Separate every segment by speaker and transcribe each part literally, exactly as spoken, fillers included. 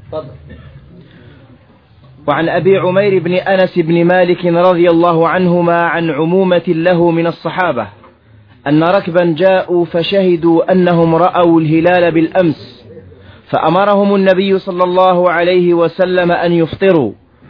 Speaker 1: فضل.
Speaker 2: وعن أبي عمير بن أنس بن مالك رضي الله عنهما عن عمومة له من الصحابة أن ركبا جاءوا فشهدوا أنهم رأوا الهلال بالأمس، فأمرهم النبي صلى الله عليه وسلم أن يفطروا،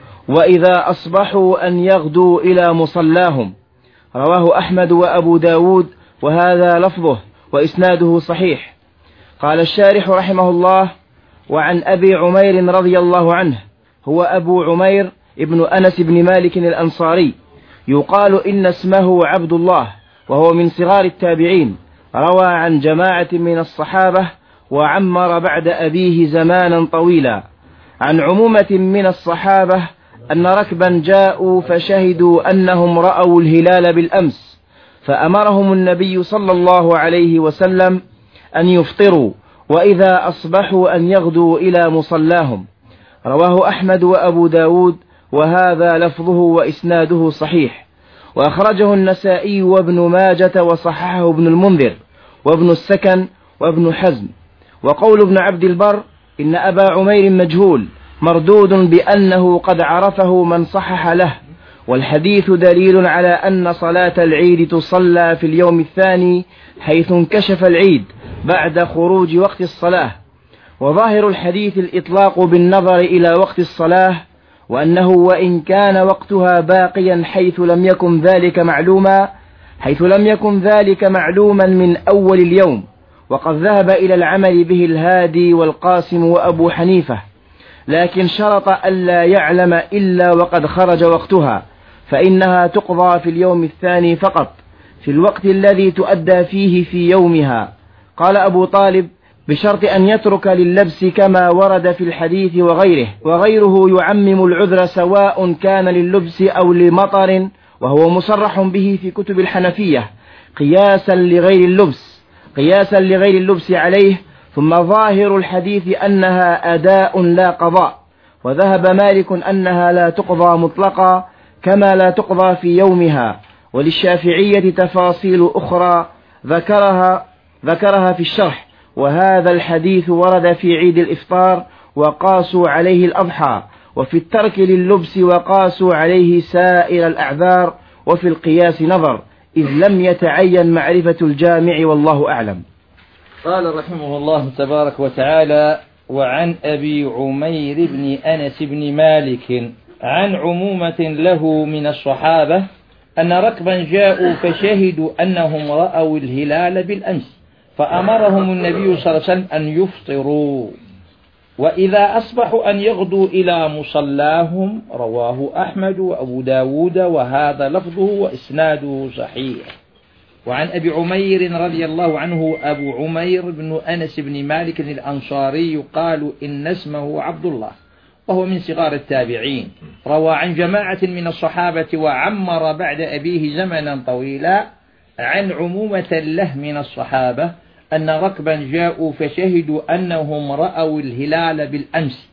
Speaker 2: وإذا أصبحوا أن يغدوا إلى مصلاهم. رواه أحمد وأبو داود، وهذا لفظه وإسناده صحيح. قال الشارح رحمه الله: وعن أبي عمير رضي الله عنه، هو أبو عمير ابن أنس بن مالك الأنصاري، يقال إن اسمه عبد الله، وهو من صغار التابعين، روى عن جماعة من الصحابة وعمر بعد أبيه زمانا طويلا. عن عمومة من الصحابة أن ركبا جاءوا فشهدوا أنهم رأوا الهلال بالأمس، فأمرهم النبي صلى الله عليه وسلم أن يفطروا، وإذا أصبحوا أن يغدوا إلى مصلاهم. رواه أحمد وأبو داود، وهذا لفظه وإسناده صحيح. وأخرجه النسائي وابن ماجة وصححه ابن المنذر وابن السكن وابن حزم. وقول ابن عبد البر إن أبا عمير مجهول مردود بأنه قد عرفه من صحح له، والحديث دليل على أن صلاة العيد تصلى في اليوم الثاني حيث انكشف العيد بعد خروج وقت الصلاة. وظاهر الحديث الإطلاق بالنظر إلى وقت الصلاة، وأنه وإن كان وقتها باقيا حيث لم يكن ذلك معلوما حيث لم يكن ذلك معلوما من أول اليوم. وقد ذهب إلى العمل به الهادي والقاسم وأبو حنيفة، لكن شرط ألا يعلم إلا وقد خرج وقتها، فإنها تقضى في اليوم الثاني فقط، في الوقت الذي تؤدى فيه في يومها. قال أبو طالب: بشرط أن يترك لللبس كما ورد في الحديث وغيره، وغيره يعمم العذر سواء كان لللبس أو لمطر، وهو مصرح به في كتب الحنفية قياسا لغير اللبس قياسا لغير اللبس عليه. ثم ظاهر الحديث أنها أداء لا قضاء، وذهب مالك أنها لا تقضى مطلقا كما لا تقضى في يومها. وللشافعية تفاصيل أخرى ذكرها ذكرها في الشرح، وهذا الحديث ورد في عيد الإفطار وقاسوا عليه الأضحى، وفي الترك لللبس وقاسوا عليه سائر الأعذار، وفي القياس نظر إذ لم يتعين معرفة الجامع، والله أعلم.
Speaker 1: قال رحمه الله تبارك وتعالى: وعن أبي عمير بن أنس بن مالك عن عمومة له من الصحابة أن ركبا جاءوا فشهدوا أنهم رأوا الهلال بالأمس، فأمرهم النبي صلى الله عليه وسلم أن يفطروا، وإذا أصبحوا أن يغدوا إلى مصلاهم. رواه أحمد وأبو داود، وهذا لفظه وإسناده صحيح. وعن أبي عمير رضي الله عنه، أبو عمير بن أنس بن مالك الأنصاري، قالوا إن اسمه عبد الله، وهو من صغار التابعين، روى عن جماعة من الصحابة وعمر بعد أبيه زمنا طويلا. عن عمومة له من الصحابة أن ركبا جاءوا فشهدوا أنهم رأوا الهلال بالأمس،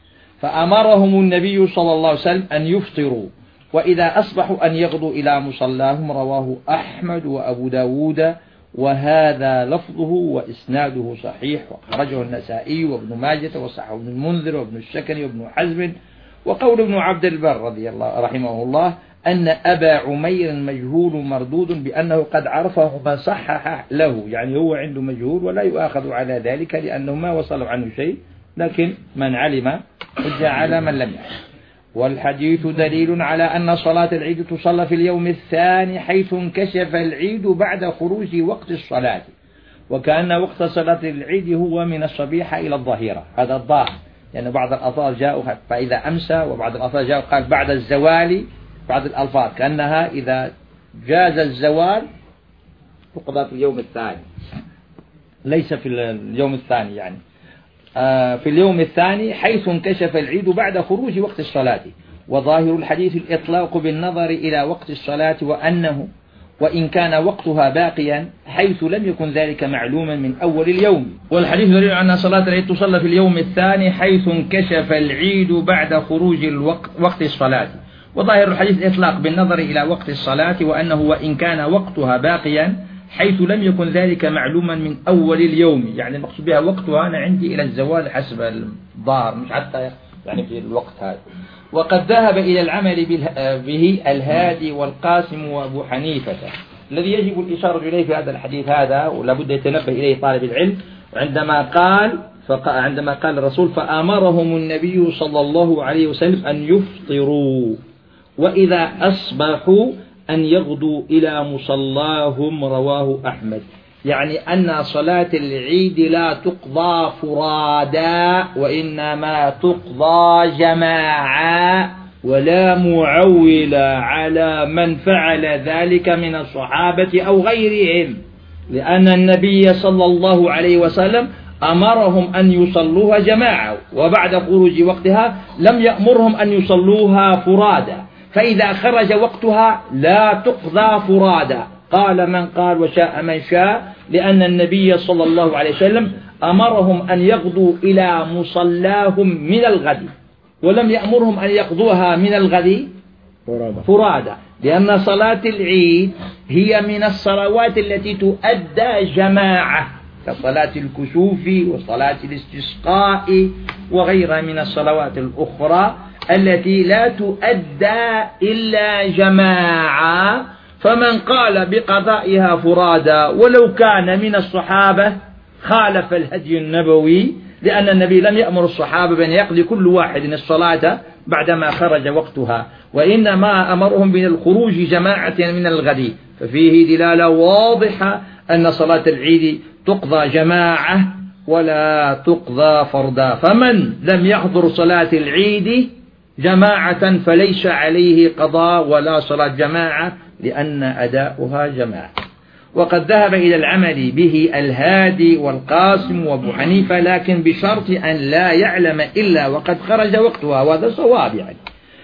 Speaker 1: فأمرهم النبي صلى الله عليه وسلم أن يفطروا، وإذا أصبحوا أن يغدوا إلى مصلاهم. رواه أحمد وأبو داود، وهذا لفظه وإسناده صحيح. وخرجه النسائي وابن ماجة وصححه ابن المنذر وابن السكن وابن حزم. وقول ابن عبد البر رضي الله رحمه الله أن أبا عمير مجهول مردود بأنه قد عرفه ما صحح له، يعني هو عنده مجهول ولا يؤاخذ على ذلك لأنه ما وصل عنه شيء، لكن من علم حج على من لم يعلم. والحديث دليل على أن صلاة العيد تصلى في اليوم الثاني حيث انكشف العيد بعد خروج وقت الصلاة، وكأن وقت صلاة العيد هو من الصبيحة إلى الظهيرة، هذا الظاهر، لأن يعني بعض الألفاظ جاءوا فإذا أمسى، وبعض الألفاظ جاءوا قال بعد الزوال. بعض الألفاظ كأنها إذا جاز الزوال تقضى في اليوم الثاني، ليس في اليوم الثاني، يعني آه في اليوم الثاني حيث انكشف العيد بعد خروج وقت الصلاة. وظاهر الحديث الإطلاق بالنظر إلى وقت الصلاة، وأنه وإن كان وقتها باقيا حيث لم يكن ذلك معلوما من أول اليوم. والحديث دليل على أن صلاة العيد تصلى في اليوم الثاني حيث انكشف العيد بعد خروج الوقت وقت الصلاة. وظاهر الحديث الإطلاق بالنظر إلى وقت الصلاة، وأنه وإن كان وقتها باقيا حيث لم يكن ذلك معلوما من أول اليوم، يعني المقصود بها وقتها أنا عندي إلى الزوال حسب الظهر، مش حتى يعني في الوقت هذا. وقد ذهب إلى العمل به الهادي والقاسم وأبو حنيفة. الذي يجب الإشارة إليه في هذا الحديث هذا ولا بد يتنبه إليه طالب العلم، عندما قال عندما قال الرسول فأمرهم النبي صلى الله عليه وسلم أن يفطروا وإذا أصبحوا أن يغدوا إلى مصلاهم، رواه أحمد. يعني أن صلاة العيد لا تقضى فرادا وإنما تقضى جماعة، ولا معول على من فعل ذلك من الصحابة أو غيرهم، لأن النبي صلى الله عليه وسلم أمرهم أن يصلوها جماعة، وبعد خروج وقتها لم يأمرهم أن يصلوها فرادا، فإذا خرج وقتها لا تقضى فرادا. قال من قال وشاء من شاء، لأن النبي صلى الله عليه وسلم أمرهم أن يغدوا إلى مصلاهم من الغد، ولم يأمرهم أن يقضوها من الغد فرادا، لأن صلاة العيد هي من الصلوات التي تؤدى جماعة، كصلاة الكسوف وصلاة الاستسقاء وغيرها من الصلوات الأخرى التي لا تؤدى إلا جماعة. فمن قال بقضائها فرادا ولو كان من الصحابة خالف الهدي النبوي، لأن النبي لم يأمر الصحابة بأن يقضي كل واحد الصلاة بعدما خرج وقتها، وإنما أمرهم بالخروج جماعة من الغد، ففيه دلالة واضحة أن صلاة العيد تقضى جماعة ولا تقضى فردا. فمن لم يحضر صلاة العيد جماعة فليس عليه قضاء ولا صلاة جماعة، لأن أداؤها جماعة. وقد ذهب إلى العمل به الهادي والقاسم وابو حنيفة، لكن بشرط أن لا يعلم إلا وقد خرج وقتها، وهذا صواب يعني،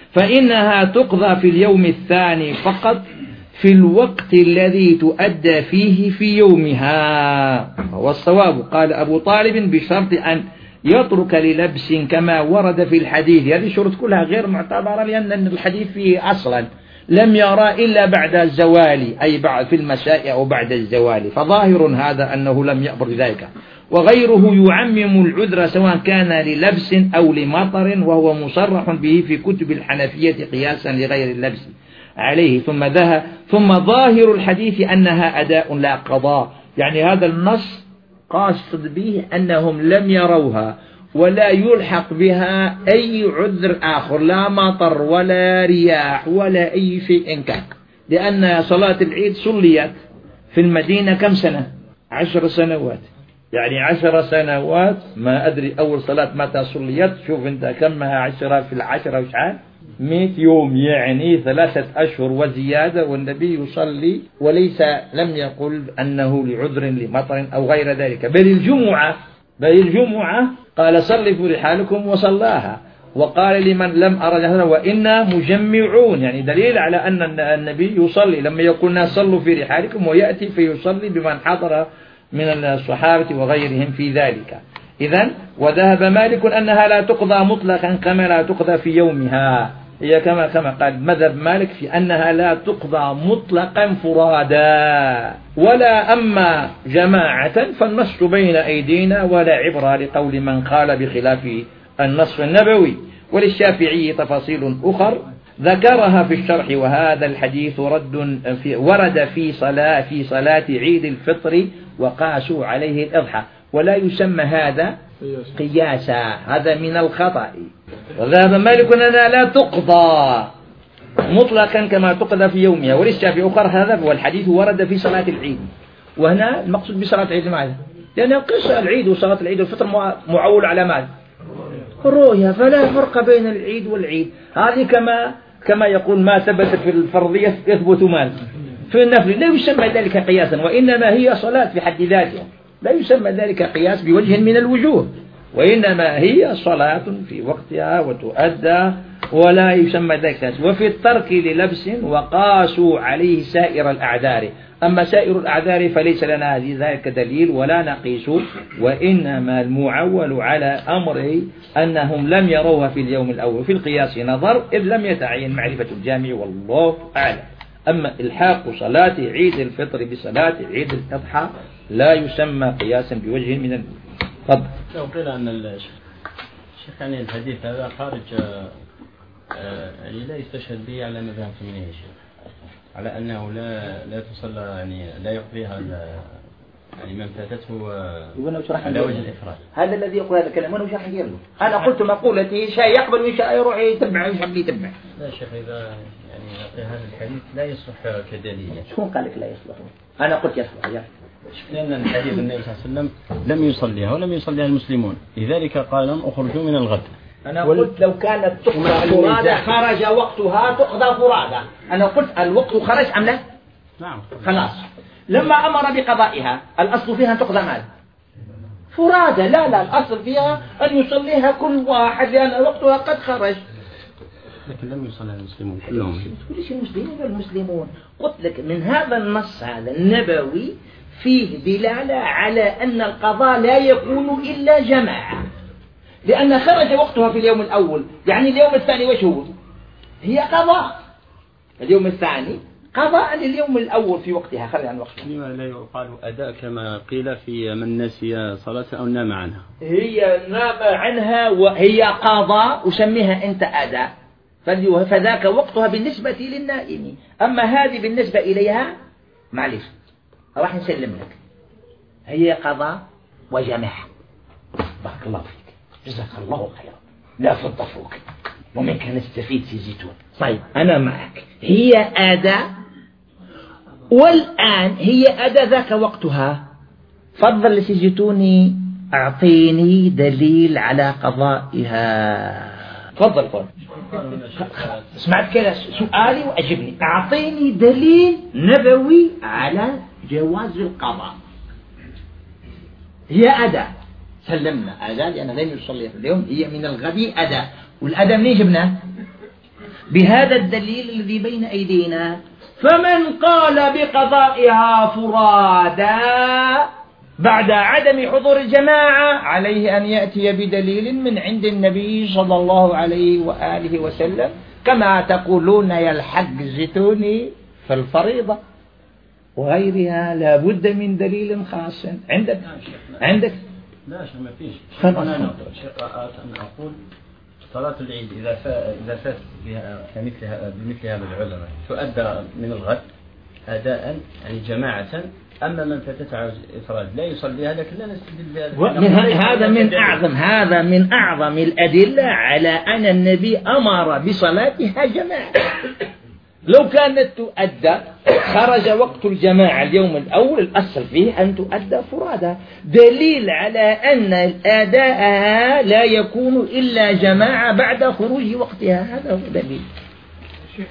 Speaker 1: فإنها تقضى في اليوم الثاني فقط في الوقت الذي تؤدى فيه في يومها، والصواب قال أبو طالب بشرط أن يترك للبس كما ورد في الحديث. هذه الشروط كلها غير معتبرة، لأن الحديث فيه أصلا لم يرى إلا بعد الزوال، أي بعد في المساء أو بعد الزوال، فظاهر هذا أنه لم يأمر بذلك. وغيره يعمم العذر سواء كان للبس أو لمطر، وهو مصرح به في كتب الحنفية قياسا لغير اللبس عليه. ثم ذهب ثم ظاهر الحديث أنها أداء لا قضاء، يعني هذا النص قاصد به أنهم لم يروها ولا يلحق بها أي عذر آخر، لا مطر ولا رياح ولا أي شيء كان، لأن صلاة العيد صليت في المدينة كم سنة؟ عشر سنوات، يعني عشر سنوات، ما أدري أول صلاة متى صليت، شوف أنت كمها عشرة في العشرة وشعال مئة يوم، يعني ثلاثة أشهر وزيادة، والنبي يصلي وليس لم يقل أنه لعذر لمطر أو غير ذلك. بل الجمعة بل الجمعة قال صلوا في رحالكم وصلاها، وقال لمن لم أرى جهنم وإنا مجمعون، يعني دليل على أن النبي يصلي لما يقول الناس صلوا في رحالكم، ويأتي فيصلي بمن حضر من الصحابة وغيرهم في ذلك. إذن وذهب مالك أنها لا تقضى مطلقا كما لا تقضى في يومها، هي كما كما قال مذهب مالك في أنها لا تقضى مطلقا فرادا، ولا أما جماعة فالنص بين أيدينا ولا عبرة لقول من قال بخلاف النص النبوي. وللشافعي تفاصيل أخر ذكرها في الشرح، وهذا الحديث رد في ورد في صلاة في صلاة عيد الفطر وقاسوا عليه الإضحى، ولا يسمى هذا قياسا، هذا من الخطأ. وذهب مالك أنها لا تقضى مطلقا كما تقضى في يومها. وللشافعي أخر هذا، والحديث ورد في صلاة العيد، وهنا المقصود بصلاة العيد ماذا؟ لأن قصة العيد وصلاة العيد والفطر معول على ماذا؟ الرؤيا، فلا فرق بين العيد والعيد. هذه كما كما يقول ما ثبت في الفرضية يثبت مال في النفل، لا يسمى ذلك قياسا، وإنما هي صلاة في حد ذاتها، لا يسمى ذلك قياس بوجه من الوجوه، وإنما هي صلاة في وقتها وتؤدى، ولا يسمى ذلك قياس. وفي الترك للبس وقاسوا عليه سائر الأعذار، أما سائر الأعذار فليس لنا ذلك دليل ولا نقيس، وإنما المعول على أمره أنهم لم يروها في اليوم الأول. في القياس نظر إذ لم يتعين معرفة الجامع، والله أعلم. أما إلحاق صلاة عيد الفطر بصلاة عيد الأضحى لا يسمى قياسا بوجه من الوجوه. طب
Speaker 3: لو قيل أن شيخ يعني الحديث هذا خارج يعني لا يستشهد به على مذهب ثمانية يا شيخ، على أنه لا لا تصلى يعني لا يقضيها يعني من فاتته على وجه الإفراد.
Speaker 1: هذا الذي يقول هذا الكلام أنا وش راح له؟ أنا قلت مقولتي شيء يقبل وشيء يروح يتبع ويحب يتبع.
Speaker 3: لا شيخ إذا يعني هذا الحديث لا يصلح كدليل.
Speaker 1: شو قال لك لا يصلح؟ أنا قلت يصلح يا.
Speaker 3: لأن الحديث النبي صلى الله عليه وسلم لم يصليها ولم يصليها المسلمون، لذلك قال لهم اخرجوا من الغد.
Speaker 1: أنا قلت لو كانت تقضى فرادى خرج وقتها تقضى فرادى. أنا قلت الوقت خرج أم لا؟
Speaker 3: نعم.
Speaker 1: خلاص. لما أمر بقضائها الأصل فيها أن تقضى مال فرادى. لا لا الأصل فيها أن يصليها كل واحد لأن وقتها قد خرج.
Speaker 3: لكن لم يصليها المسلمون كلهم.
Speaker 1: ليش المسلمون المسلمون؟ قلت لك من هذا النص هذا النبوي فيه دلالة على أن القضاء لا يكون إلا جماعة، لأن خرج وقتها في اليوم الأول، يعني اليوم الثاني وش هو؟ هي قضاء. اليوم الثاني قضاء اليوم الأول في وقتها خرج عن وقتها.
Speaker 3: لما لا يقال أداء كما قيل في من نسي صلاة أو نام عنها؟
Speaker 1: هي نام عنها وهي قضاء وسميها أنت أداء، فذاك وقتها بالنسبة للنائم. أما هذه بالنسبة إليها معلش راح نسلم لك، هي قضاء وجماعة. بارك الله فيك، جزاك الله خيرا، لا فضفوك ومنك نستفيد في زيتون. طيب أنا معك، هي أداء والآن هي أداء ذاك وقتها. فضل لسجتوني أعطيني دليل على قضائها. تفضل قول. سمعت كذا سؤالي وأجبني. أعطيني دليل نبوي على جواز القضاء. هي أداء سلمنا أداء لأن لن يصلي في اليوم، هي من الغد أداء، والأداء منين جبناه؟ بهذا الدليل الذي بين أيدينا. فمن قال بقضائها فرادا بعد عدم حضور الجماعة عليه أن يأتي بدليل من عند النبي صلى الله عليه وآله وسلم، كما تقولون يا الحق زيتوني في الفريضة وغيرها لا بد من دليل خاص. عندك عندك
Speaker 3: لا شيء ما فيش. أنا أقول صلاة العيد إذا فات إذا فات بها كمثلها بمثل هذا العلماء تؤدى من الغد أداء يعني جماعة. أما من فاتت على إفراد لا يصليها، لكن لا نستدل بهذا.
Speaker 1: هذا من أعظم هذا من أعظم الأدلة على أن النبي أمر بصلاتها جماعة. لو كانت تؤدى خرج وقت الجماعة اليوم الأول، الأصل فيه أن تؤدى فرادى، دليل على أن أداءها لا يكون إلا جماعة بعد خروج وقتها. هذا هو دليل.
Speaker 4: شيخ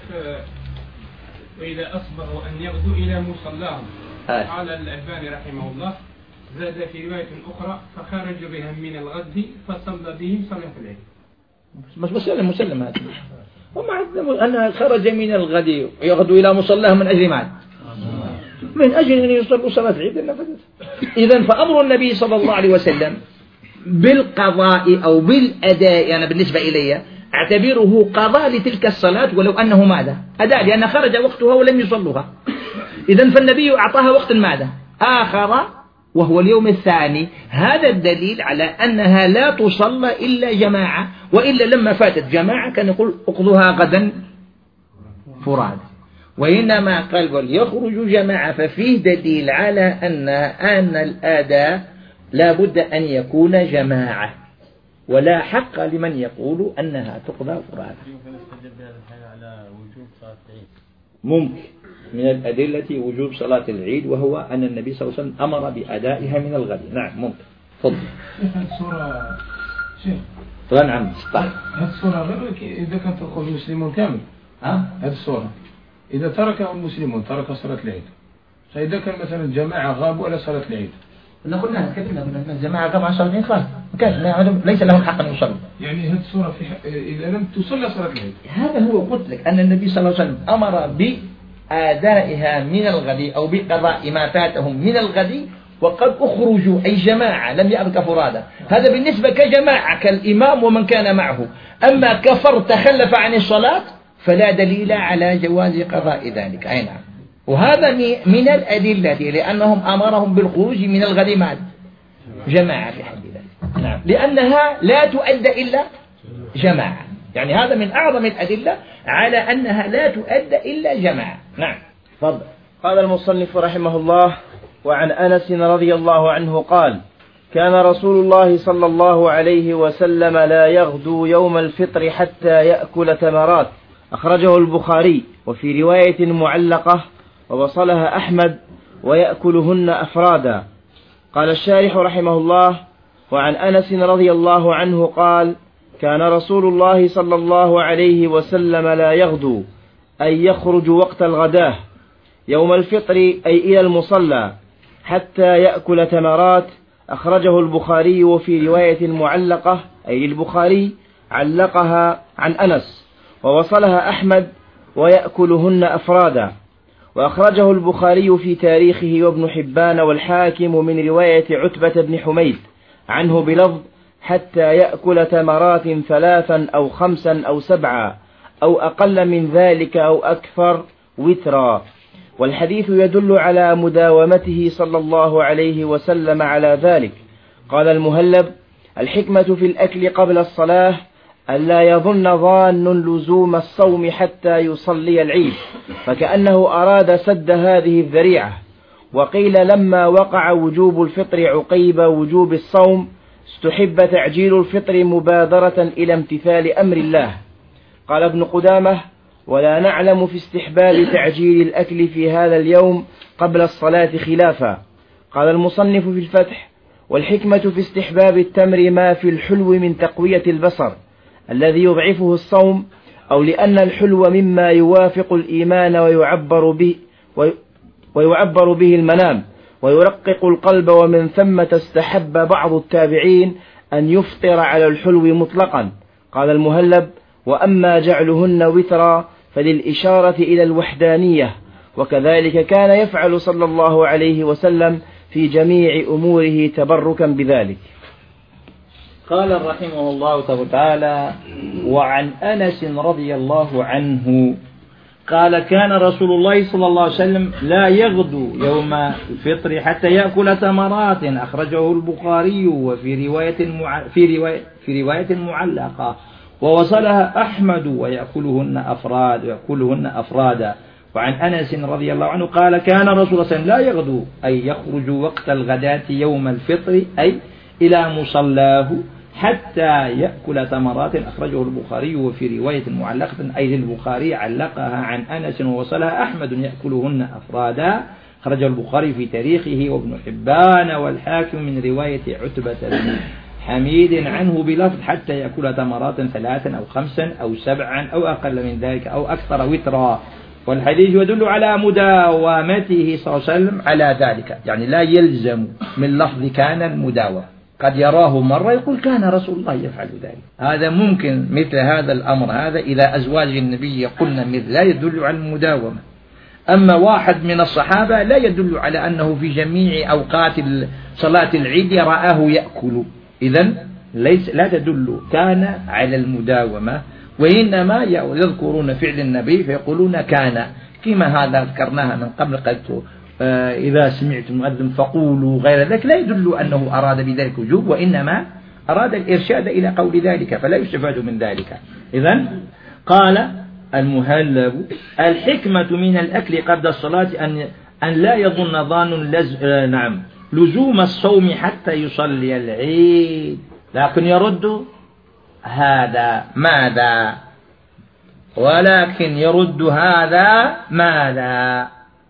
Speaker 4: وإذا أصبحوا أن يغدوا إلى مصلاهم قال الألباني رحمه الله زاد في رواية أخرى فخرجوا بهم من الغد فصلى بهم صلاة العيد.
Speaker 1: بس مسلم مسلم هذا ومع أنها خرج من الغد يغدو إلى مصلاهم من أجل ماذا؟ من أجل أن يصلوا صلاة العيد. إذن فأمر النبي صلى الله عليه وسلم بالقضاء أو بالأداء، أنا يعني بالنسبة إلي أعتبره قضاء لتلك الصلاة ولو أنه ماذا؟ أداء، لأن خرج وقتها ولم يصلوها. إذن فالنبي أعطاها وقت ماذا؟ آخر وهو اليوم الثاني. هذا الدليل على أنها لا تصلى إلا جماعة، وإلا لما فاتت جماعة كان يقول اقضوها غدا فراد. وإنما قال وليخرج جماعة، ففيه دليل على أن أن الأداء لا بد أن يكون جماعة، ولا حق لمن يقول أنها تقضى فراد. ممكن من الأدلة وجوب صلاة العيد، وهو أن النبي صلى الله عليه وسلم أمر بأدائها من الغد. نعم ممكن. تفضل.
Speaker 4: الصورة شيخ.
Speaker 1: طبعا نعم.
Speaker 4: هذه الصورة غير إذا كان تأخذ المسلمون كامل. ها؟ هذه الصورة إذا تركه المسلمون ترك صلاة العيد. فإذا كان مثلا الجماعة غابوا على صلاة العيد.
Speaker 1: قلنا كيف نقول الجماعة غابوا على صلاة العيد خلاص. كان ليس لهم حق أن يصلوا.
Speaker 4: يعني هذه الصورة في إذا لم تصلى صلاة العيد.
Speaker 1: هذا هو قلت لك أن النبي صلى الله عليه وسلم أمر ب أدائها من الغد أو بقضاء ما فاتهم من الغد، وقد أخرجوا أي جماعة لم يأبك فرادا. هذا بالنسبة كجماعة كالإمام ومن كان معه. أما كفر تخلف عن الصلاة فلا دليل على جواز قضاء ذلك. أي نعم. وهذا من الأدلة لأنهم أمرهم بالخروج من الغد مع جماعة في حد ذلك. نعم، لأنها لا تؤدى إلا جماعة، يعني هذا من أعظم الأدلة على أنها لا تؤدى إلا جماعة. نعم
Speaker 2: فضل. قال المصنف رحمه الله: وعن أنس رضي الله عنه قال: كان رسول الله صلى الله عليه وسلم لا يغدو يوم الفطر حتى يأكل تمرات، أخرجه البخاري، وفي رواية معلقة ووصلها أحمد: ويأكلهن أفرادا. قال الشارح رحمه الله: وعن أنس رضي الله عنه قال: كان رسول الله صلى الله عليه وسلم لا يغدو، أي يخرج وقت الغداة يوم الفطر أي إلى المصلى، حتى يأكل تمرات، أخرجه البخاري، وفي رواية معلقة أي البخاري علقها عن أنس، ووصلها أحمد: ويأكلهن أفرادا. وأخرجه البخاري في تاريخه وابن حبان والحاكم من رواية عتبة بن حميد عنه بلفظ: حتى يأكل تمرات ثلاثا أو خمسا أو سبعا أو أقل من ذلك أو أكثر وترا. والحديث يدل على مداومته صلى الله عليه وسلم على ذلك. قال المهلب: الحكمة في الأكل قبل الصلاة ألا يظن ظان لزوم الصوم حتى يصلي العيد، فكأنه أراد سد هذه الذريعة. وقيل لما وقع وجوب الفطر عقيب وجوب الصوم استحب تعجيل الفطر مبادرة إلى امتثال أمر الله. قال ابن قدامة: ولا نعلم في استحباب تعجيل الأكل في هذا اليوم قبل الصلاة خلافا. قال المصنف في الفتح: والحكمة في استحباب التمر ما في الحلو من تقوية البصر الذي يضعفه الصوم، أو لأن الحلو مما يوافق الإيمان ويعبر به, ويعبر به المنام ويرقق القلب، ومن ثم استحب بعض التابعين أن يفطر على الحلو مطلقا. قال المهلب: وأما جعلهن وترا فللإشارة إلى الوحدانية، وكذلك كان يفعل صلى الله عليه وسلم في جميع أموره تبركا بذلك.
Speaker 1: قال رحمه الله تعالى: وعن أنس رضي الله عنه قال: كان رسول الله صلى الله عليه وسلم لا يغدو يوم الفطر حتى يأكل تمرات، أخرجه البخاري، وفي رواية مع... في رواية في رواية معلقة، ووصلها أحمد: ويأكلهن أفراد ويأكلهن أفرادا. وعن أنس رضي الله عنه قال: كان رسول الله صلى الله عليه وسلم لا يغدو، أي يخرج وقت الغداة يوم الفطر أي إلى مصلاه، حتى يأكل تمرات، أخرجه البخاري، وفي رواية معلقة أي للبخاري علقها عن أنس، ووصلها أحمد: يأكلهن أفرادا، أخرجه البخاري في تاريخه وابن حبان والحاكم من رواية عتبة بن حميد عنه بلفظ: حتى يأكل تمرات ثلاثا أو خمسا أو سبعا أو أقل من ذلك أو أكثر وترا. والحديث يدل على مداومته صلى الله عليه وسلم على ذلك، يعني لا يلزم من لفظ كان المداومة، قد يراه مرة يقول كان رسول الله يفعل ذلك. هذا ممكن مثل هذا الأمر هذا إذا أزواج النبي يقولن مثل، لا يدل على المداومة. أما واحد من الصحابة لا يدل على أنه في جميع أوقات صلاة العيد رآه يأكل، إذن ليس لا تدل كان على المداومة، وإنما يذكرون فعل النبي فيقولون كان، كما هذا ذكرناها من قبل، قلت إذا سمعت المؤذن فقولوا غير ذلك، لا يدل أنه أراد بذلك وجوب، وإنما أراد الإرشاد إلى قول ذلك، فلا يستفاد من ذلك. إذن قال المهلب: الحكمة من الأكل قبل الصلاة أن أن لا يظن ظان لز... نعم لزوم الصوم حتى يصلي العيد. لكن يرد هذا ماذا؟ ولكن يرد هذا ماذا؟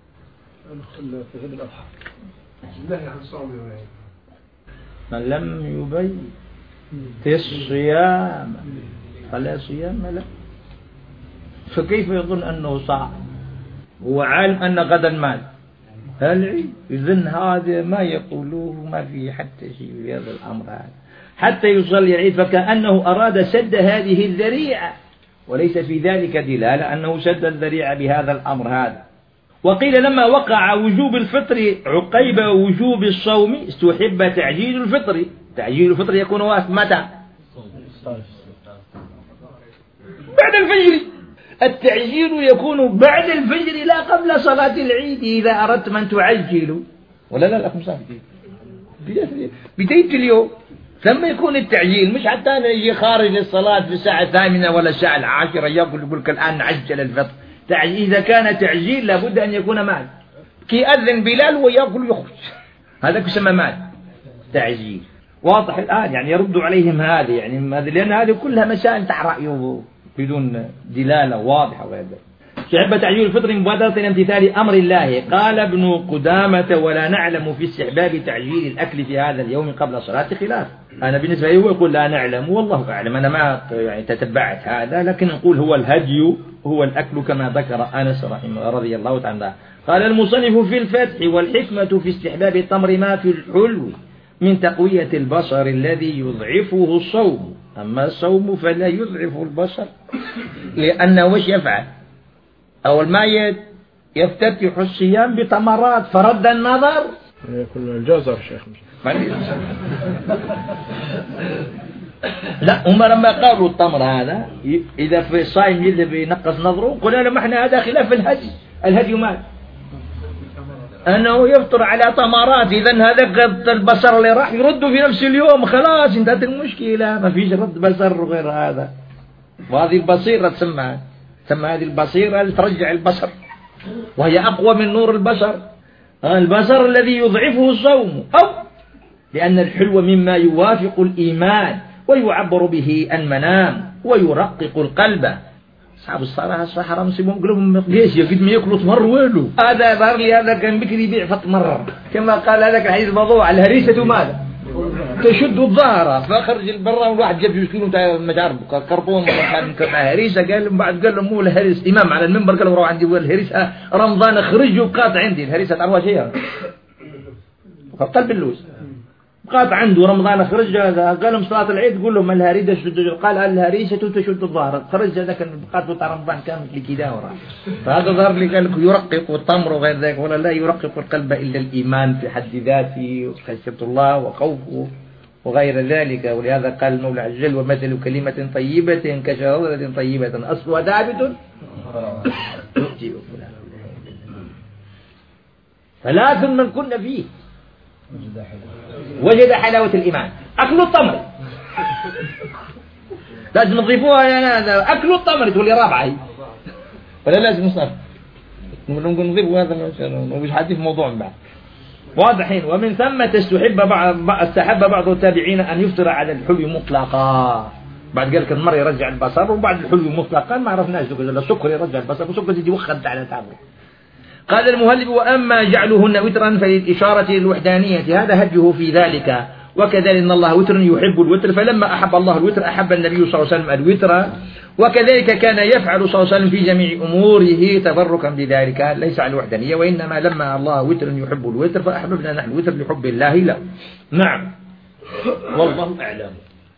Speaker 1: من لم يبين في الصيام فلا صيام له. فكيف يظن أنه صعب؟ هو عالم أن غدا مال العيد، إذن هذا ما يقولوه ما في حتى شيء في هذا الأمر هذا حتى يصلي العيد، فكأنه أراد سد هذه الذريعة، وليس في ذلك دلالة أنه سد الذريعة بهذا الأمر هذا. وقيل لما وقع وجوب الفطر عقيب وجوب الصوم استحب تعجيل الفطر. تعجيل الفطر يكون متى؟ بعد الفجر. التعجيل يكون بعد الفجر لا قبل صلاة العيد إذا أردت من تعجل، ولا لا لكم صاحب بداية اليوم ثم يكون التعجيل مش حتى أنا يجي خارج للصلاة في الساعة الثامنة ولا الساعة العاشرة يقول يقول لك الآن نعجل الفطر. إذا كان تعجيل لابد أن يكون مال كي أذن بلال ويقول يخرج، هذا يسمى مال تعجيل. واضح الآن يعني يرد عليهم هذه يعني لأن هذه كلها مسائل تحت رأيه بدون دلالة واضحة وغير ذلك. استحب تعجيل الفطر مبادرة إلى امتثال أمر الله. قال ابن قدامة ولا نعلم في استحباب تعجيل الأكل في هذا اليوم قبل الصلاة خلاف. أنا بالنسبة لي هو يقول لا نعلم والله أعلم، أنا ما يعني تتبعت هذا، لكن نقول هو الهدي هو الأكل كما ذكر أنس رحمه رضي الله تعالى. قال المصنف في الفتح والحكمة في استحباب التمر ما في الحلو من تقوية البصر الذي يضعفه الصوم، أما الصوم فلا يضعف البصر لأنه وش يفعل؟ أول ما يفتتح الصيام بتمرات فرد النظر
Speaker 2: يكون الجزر شيخ
Speaker 1: لا هم لما قالوا التمر هذا إذا في الصائم يذهب ينقص نظره قلنا لهم احنا هذا خلاف الهدي. الهدي مال أنه يفطر على تمرات، إذن هذا البصر اللي راح يرده في نفس اليوم خلاص انتهت المشكلة، ما فيش رد بصر غير هذا. وهذه البصيرة تسمى تسمى هذه البصيرة اللي ترجع البصر وهي أقوى من نور البصر. البصر الذي يضعفه الصوم، أو لأن الحلو مما يوافق الإيمان ويعبر به المنام ويرقق القلب. أصحاب الصلاة الصحراء مسيبهم قلوبهم ليش يقد ما يأكلوا تمر ويلو. هذا ظهر لي هذا كان بكري يبيع فتمر كما قال هذاك الحديث الموضوع الهريسة ماذا تشد الظهر فخرج البرا والواحد جاب يسكنوا تاع مجارب كرطون كان هريسة قال لهم بعد قال لهم مو الهريس إمام على المنبر قال له روح عندي الهريسة رمضان أخرج وقات عندي الهريسة تعرفها شيء قلب اللوز قات عنده رمضان أخرج قال لهم صلاة العيد قول لهم الهريسة تشد، قال الهريسة تشد الظهر خرج هذاك القات بتاع رمضان كان لكذا ورا. فهذا ظهر لي قال لك يرقق التمر وغير ذلك، ولا لا يرقق القلب إلا الإيمان في حد ذاته وخشية الله وخوفه وغير ذلك. ولهذا قال المولى عز وجل ومثل كلمة طيبة كشجرة طيبة أصلها ثابت تؤتي أكلها. ثلاث من كنا فيه وجد حلاوة الإيمان. أكل التمر لازم نضيفوها يا هذا أكل التمر تقول لي رابعة ولا لازم نصرف نقول نضيفوا هذا مش حديث في موضوع بعد واضحين. ومن ثم تستحب بعض استحب بعض التابعين أن يفطر على الحلو مطلقا. بعد قال لك المر يرجع البصر وبعد الحلو مطلقا ما عرفناش السكر يرجع البصر وسكر تجي وخد على تعبه. قال المهلب وأما جعلهن وترا فللإشارة للوحدانية هذا هجه في ذلك، وكذلك إن الله وتر يحب الوتر فلما أحب الله الوتر أحب النبي صلى الله عليه وسلم الوتر، وكذلك كان يفعل صلى الله عليه وسلم في جميع أموره تبركا بذلك ليس على الوحدانية، وإنما لما الله وتر يحب الوتر فأحببنا نحن الوتر لحب الله له. نعم والله أعلم.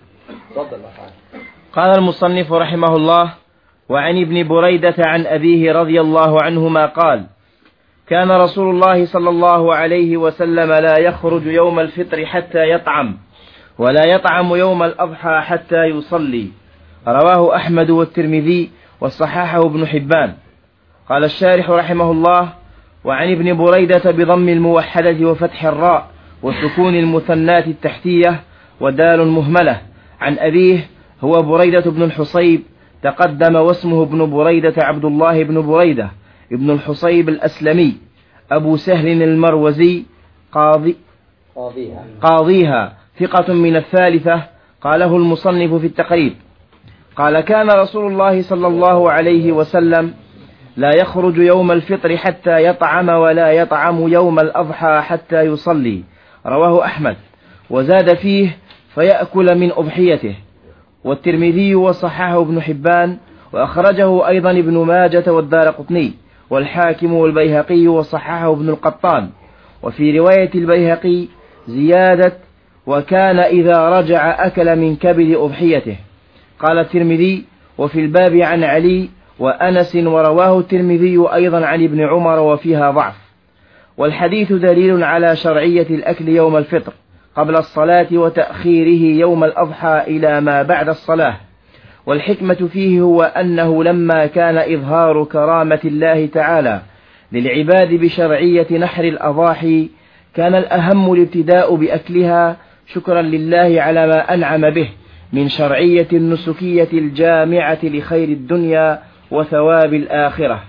Speaker 2: قال المصنف رحمه الله وعن ابن بريدة عن أبيه رضي الله عنهما قال كان رسول الله صلى الله عليه وسلم لا يخرج يوم الفطر حتى يطعم ولا يطعم يوم الأضحى حتى يصلي. رواه أحمد والترمذي وصححه ابن حبان. قال الشارح رحمه الله وعن ابن بريدة بضم الموحدة وفتح الراء وسكون المثنات التحتية ودال مهملة عن أبيه هو بريدة بن الحصيب تقدم واسمه ابن بريدة عبد الله بن بريدة ابن الحصيب الأسلمي أبو سهل المروزي قاضي قاضيها, قاضيها ثقة من الثالثة. قاله المصنف في التقريب. قال كان رسول الله صلى الله عليه وسلم لا يخرج يوم الفطر حتى يطعم ولا يطعم يوم الأضحى حتى يصلي. رواه أحمد وزاد فيه فيأكل من أضحيته. والترمذي وصححه ابن حبان وأخرجه أيضا ابن ماجة والدارقطني والحاكم والبيهقي وصححه ابن القطان. وفي رواية البيهقي زيادة وكان إذا رجع أكل من كبد أضحيته. قال الترمذي وفي الباب عن علي وأنس ورواه الترمذي أيضا عن ابن عمر وفيها ضعف. والحديث دليل على شرعية الأكل يوم الفطر قبل الصلاة وتأخيره يوم الأضحى إلى ما بعد الصلاة. والحكمة فيه هو أنه لما كان إظهار كرامة الله تعالى للعباد بشرعية نحر الأضاحي كان الأهم الابتداء بأكلها شكرا لله على ما أنعم به من شرعية النسكية الجامعة لخير الدنيا وثواب الآخرة.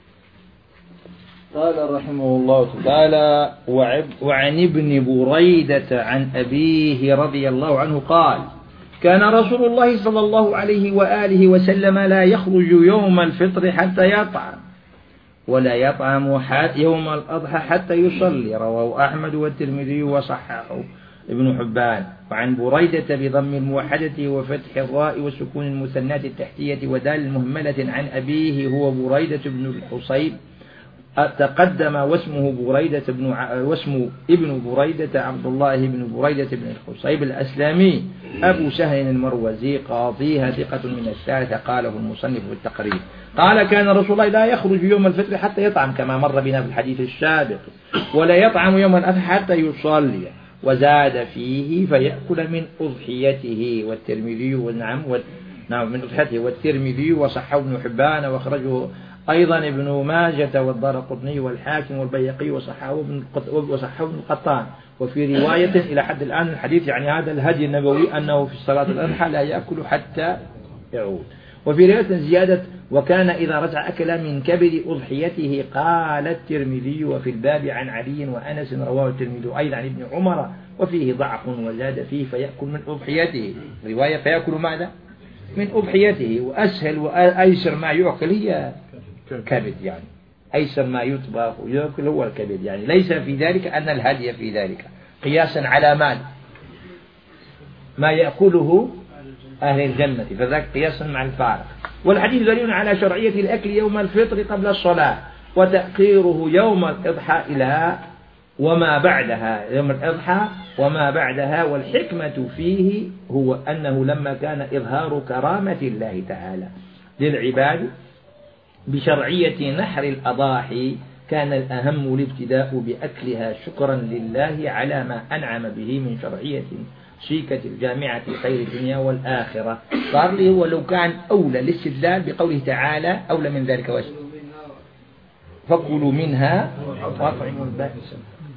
Speaker 1: قال رحمه الله تعالى: وعن ابن بريدة عن أبيه رضي الله عنه قال: كان رسول الله صلى الله عليه وآله وسلم لا يخرج يوم الفطر حتى يطعم، ولا يطعم يوم الأضحى حتى يصلي. رواه أحمد والترمذي وصححه ابن حبان. وعن بريدة بضم الموحدة وفتح الراء وسكون المثنات التحتية ودال المهملة عن أبيه هو بريدة بن الحصيب تقدم، واسمه بريدة بن ع... واسمه ابن بريدة عبد الله بن بريدة بن الحصيب الأسلامي أبو سهل المروزي قاضيها ثقة من الثالثة. قاله المصنف بالتقريب. قال: كان رسول الله لا يخرج يوم الفطر حتى يطعم كما مر بنا في الحديث السابق، ولا يطعم يوم الأضحى حتى يصلي. وزاد فيه: فيأكل من أضحيته. والترمذي والنعم وال... نعم من أضحيته والترمذي وصححه ابن حبان واخرجه أيضا ابن ماجة والدارقطني والحاكم والبيهقي وصححه ابن وصححه ابن القطان. وفي رواية إلى حد الآن الحديث يعني هذا الهدي النبوي أنه في الصلاة الأضحى لا يأكل حتى يعود. وفي رواية زيادة: وكان إذا رجع أكل من كبد أضحيته. قال الترمذي: وفي الباب عن علي وأنس. رواه الترمذي أيضا عن ابن عمر وفيه ضعف. وزاد فيه: فيأكل من أضحيته. رواية: فيأكل ماذا؟ من أضحيته. وأسهل وأيسر ما يأكل هي كبد، يعني أيسر ما يطبخ ويأكل هو الكبد، يعني ليس في ذلك أن الهدي في ذلك قياسا على مال ما يأكله أهل الجنة، فذاك قياسا مع الفارق. والحديث دليل على شرعية الأكل يوم الفطر قبل الصلاة، وتأخيره يوم الإضحى إلى وما بعدها يوم الإضحى وما بعدها. والحكمة فيه هو أنه لما كان إظهار كرامة الله تعالى للعباد بشرعية نحر الأضاحي، كان الأهم الابتداء بأكلها شكرا لله على ما أنعم به من شرعية شيكة الجامعة خير الدنيا والآخرة. صار لي هو لو كان أولى الاستدلال بقوله تعالى أولى من ذلك وجه: فكلوا منها وأطعموا البائس.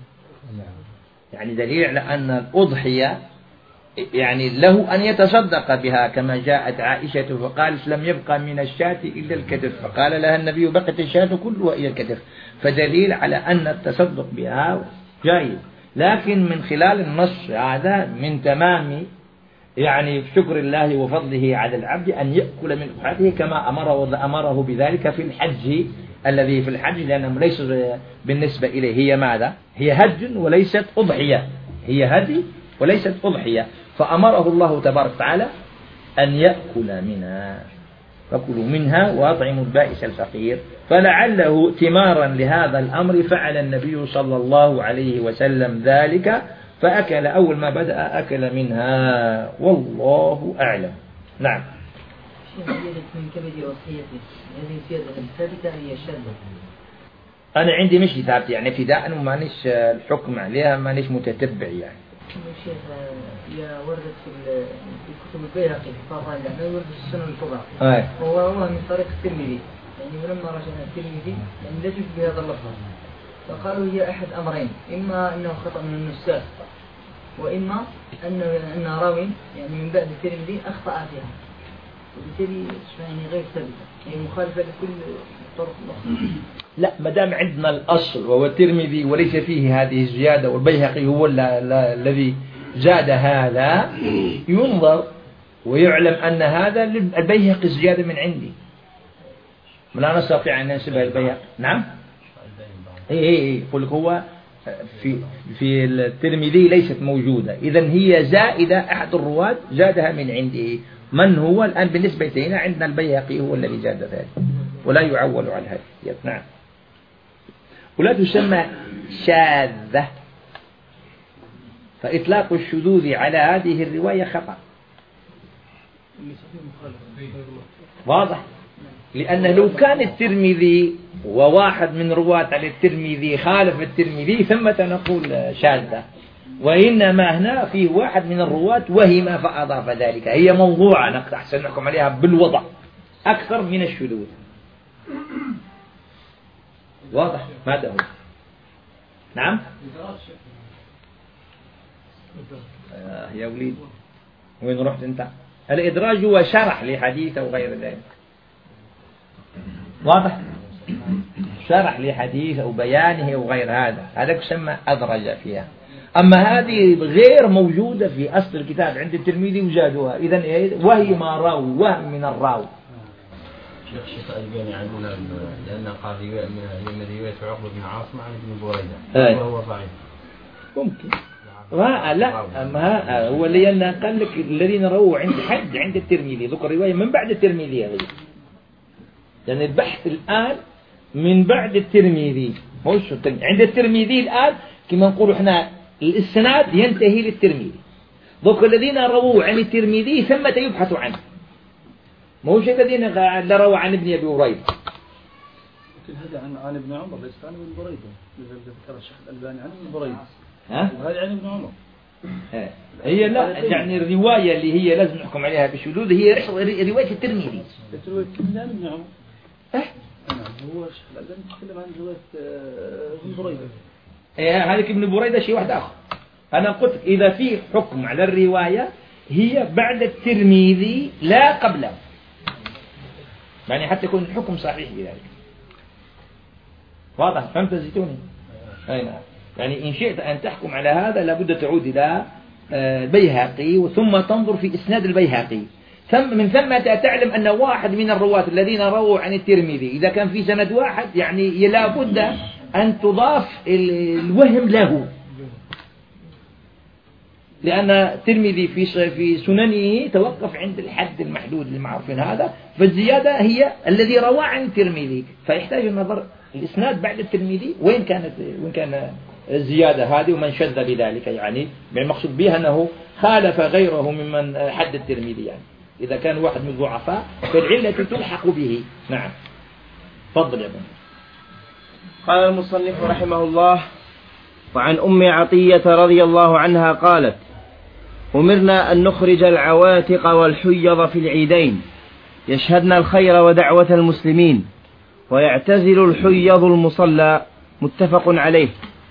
Speaker 1: يعني دليل على أن الأضحية يعني له أن يتصدق بها، كما جاءت عائشة فقالت: لم يبقى من الشاة إلا الكتف، فقال لها النبي: بقت الشاة كلها إلى الكتف. فدليل على أن التصدق بها جائز. لكن من خلال النص هذا من تمام يعني شكر الله وفضله على العبد أن يأكل من أضحيته كما أمره أمره بذلك في الحج الذي في الحج، لأنه ليس بالنسبة إليه هي ماذا؟ هي هج وليست أضحية، هي هدي وليست أضحية، فأمره الله تبارك وتعالى أن يأكل منها. فكلوا منها وأطعموا البائس الفقير. فلعله ائتمارا لهذا الأمر فعل النبي صلى الله عليه وسلم ذلك، فأكل أول ما بدأ أكل منها، والله أعلم. نعم.
Speaker 5: من كبد وصيته هذه زيادة ثابتة هي شاذة؟
Speaker 1: أنا عندي مش ثابت يعني ابتداء ومانيش الحكم عليها مانيش متتبع يعني.
Speaker 5: الشيخ هي وردت في كتب البيهقي طبعا يعني وردت في السنن الكبرى، وهو هو من طريق الترمذي، يعني ولما رجعنا الترمذي يعني لا يوجد بهذا اللفظ، فقالوا هي أحد أمرين: إما أنه خطأ من النساخ، وإما أنه أن راوي يعني من بعد الترمذي أخطأ فيها، وبالتالي يعني غير ثابتة، يعني مخالفة لكل طرق الأخرى.
Speaker 1: لا، ما دام عندنا الأصل وهو الترمذي وليس فيه هذه الزيادة، والبيهقي هو الذي زاد هذا، ينظر ويعلم أن هذا البيهقي زيادة من عندي، لا نستطيع أن ننسبها البيهقي. نعم. إيه إيه يقول لك هو في في الترمذي ليست موجودة، إذن هي زائدة، أحد الرواة زادها من عنده. من هو الآن بالنسبة لنا؟ عندنا البيهقي هو الذي زاد ذلك، ولا يعول على هذا. نعم. ولا تسمى شاذة، فإطلاق الشذوذ على هذه الرواية خطأ واضح، لأنه لو كان الترمذي وواحد من رواة على الترمذي خالف الترمذي ثم نقول شاذة، وإنما هنا فيه واحد من الرواة وهم فأضاف ذلك، هي موضوعة أحسن نحكم عليها بالوضع أكثر من الشذوذ. واضح ماذا هو؟ نعم. آه يا وليد وين رحت أنت؟ الإدراج هو شرح لحديث أو غير ذلك. واضح؟ شرح لحديث أو بيانه أو غير هذا، هذا يسمى أدرج فيها. أما هذه غير موجودة في أصل الكتاب عند الترمذي وجادوها، إذن وهي ما راوي وهم من الراوي.
Speaker 3: شيخ الشيخ الألباني عندنا لأن قال من رواية عقبة بن عاصم عن ابن بريدة وهو ضعيف.
Speaker 1: ممكن. لا لا ما هو لأن قال لك الذين رووا عند حد عند الترمذي، ذكر رواية من بعد الترمذي هذه. يعني البحث الآن من بعد الترمذي، مش عند الترمذي الآن كما نقول إحنا الإسناد ينتهي للترمذي. ذوك الذين رووا عن الترمذي ثم يبحث عنه، مش الذين رووا عن ابن أبي هريرة.
Speaker 6: لكن هذا عن عن ابن عمر ليس عن ابن بريدة، ذكر الشيخ الألباني عن ابن بريدة.
Speaker 1: ها؟
Speaker 6: وهذا عن ابن عمر.
Speaker 1: هي لا يعني الرواية اللي هي لازم نحكم عليها بالشذوذ هي رواية الترمذي.
Speaker 6: رواية كلها عن ابن عمر.
Speaker 1: إيه؟
Speaker 6: نعم هو الشيخ الألباني يتكلم عن رواية ابن بريدة.
Speaker 1: إيه هذاك ابن بريدة شيء واحد آخر. أنا قلت إذا في حكم على الرواية هي بعد الترمذي لا قبله، يعني حتى يكون الحكم صحيح بذلك. واضح؟ فهمت زيتوني؟ أي نعم. يعني إن شئت أن تحكم على هذا لابد تعود إلى البيهقي ثم تنظر في إسناد البيهقي، ثم من ثم تعلم أن واحد من الرواة الذين رووا عن الترمذي إذا كان في سند واحد يعني لابد أن تضاف الوهم له، لأن الترمذي في في سننه توقف عند الحد المحدود المعروفين هذا، فالزيادة هي الذي روى عن الترمذي، فيحتاج النظر الإسناد بعد الترمذي وين كانت وين كان الزيادة هذه ومن شذ بذلك، يعني المقصود بها أنه خالف غيره ممن حد الترمذي، يعني إذا كان واحد من الضعفاء فالعلة تلحق به. نعم تفضل يا ابن.
Speaker 2: قال المصنف رحمه الله: وعن أم عطية رضي الله عنها قالت: أمرنا أن نخرج العواتق والحيض في العيدين يشهدن الخير ودعوة المسلمين ويعتزل الحيض المصلى. متفق عليه.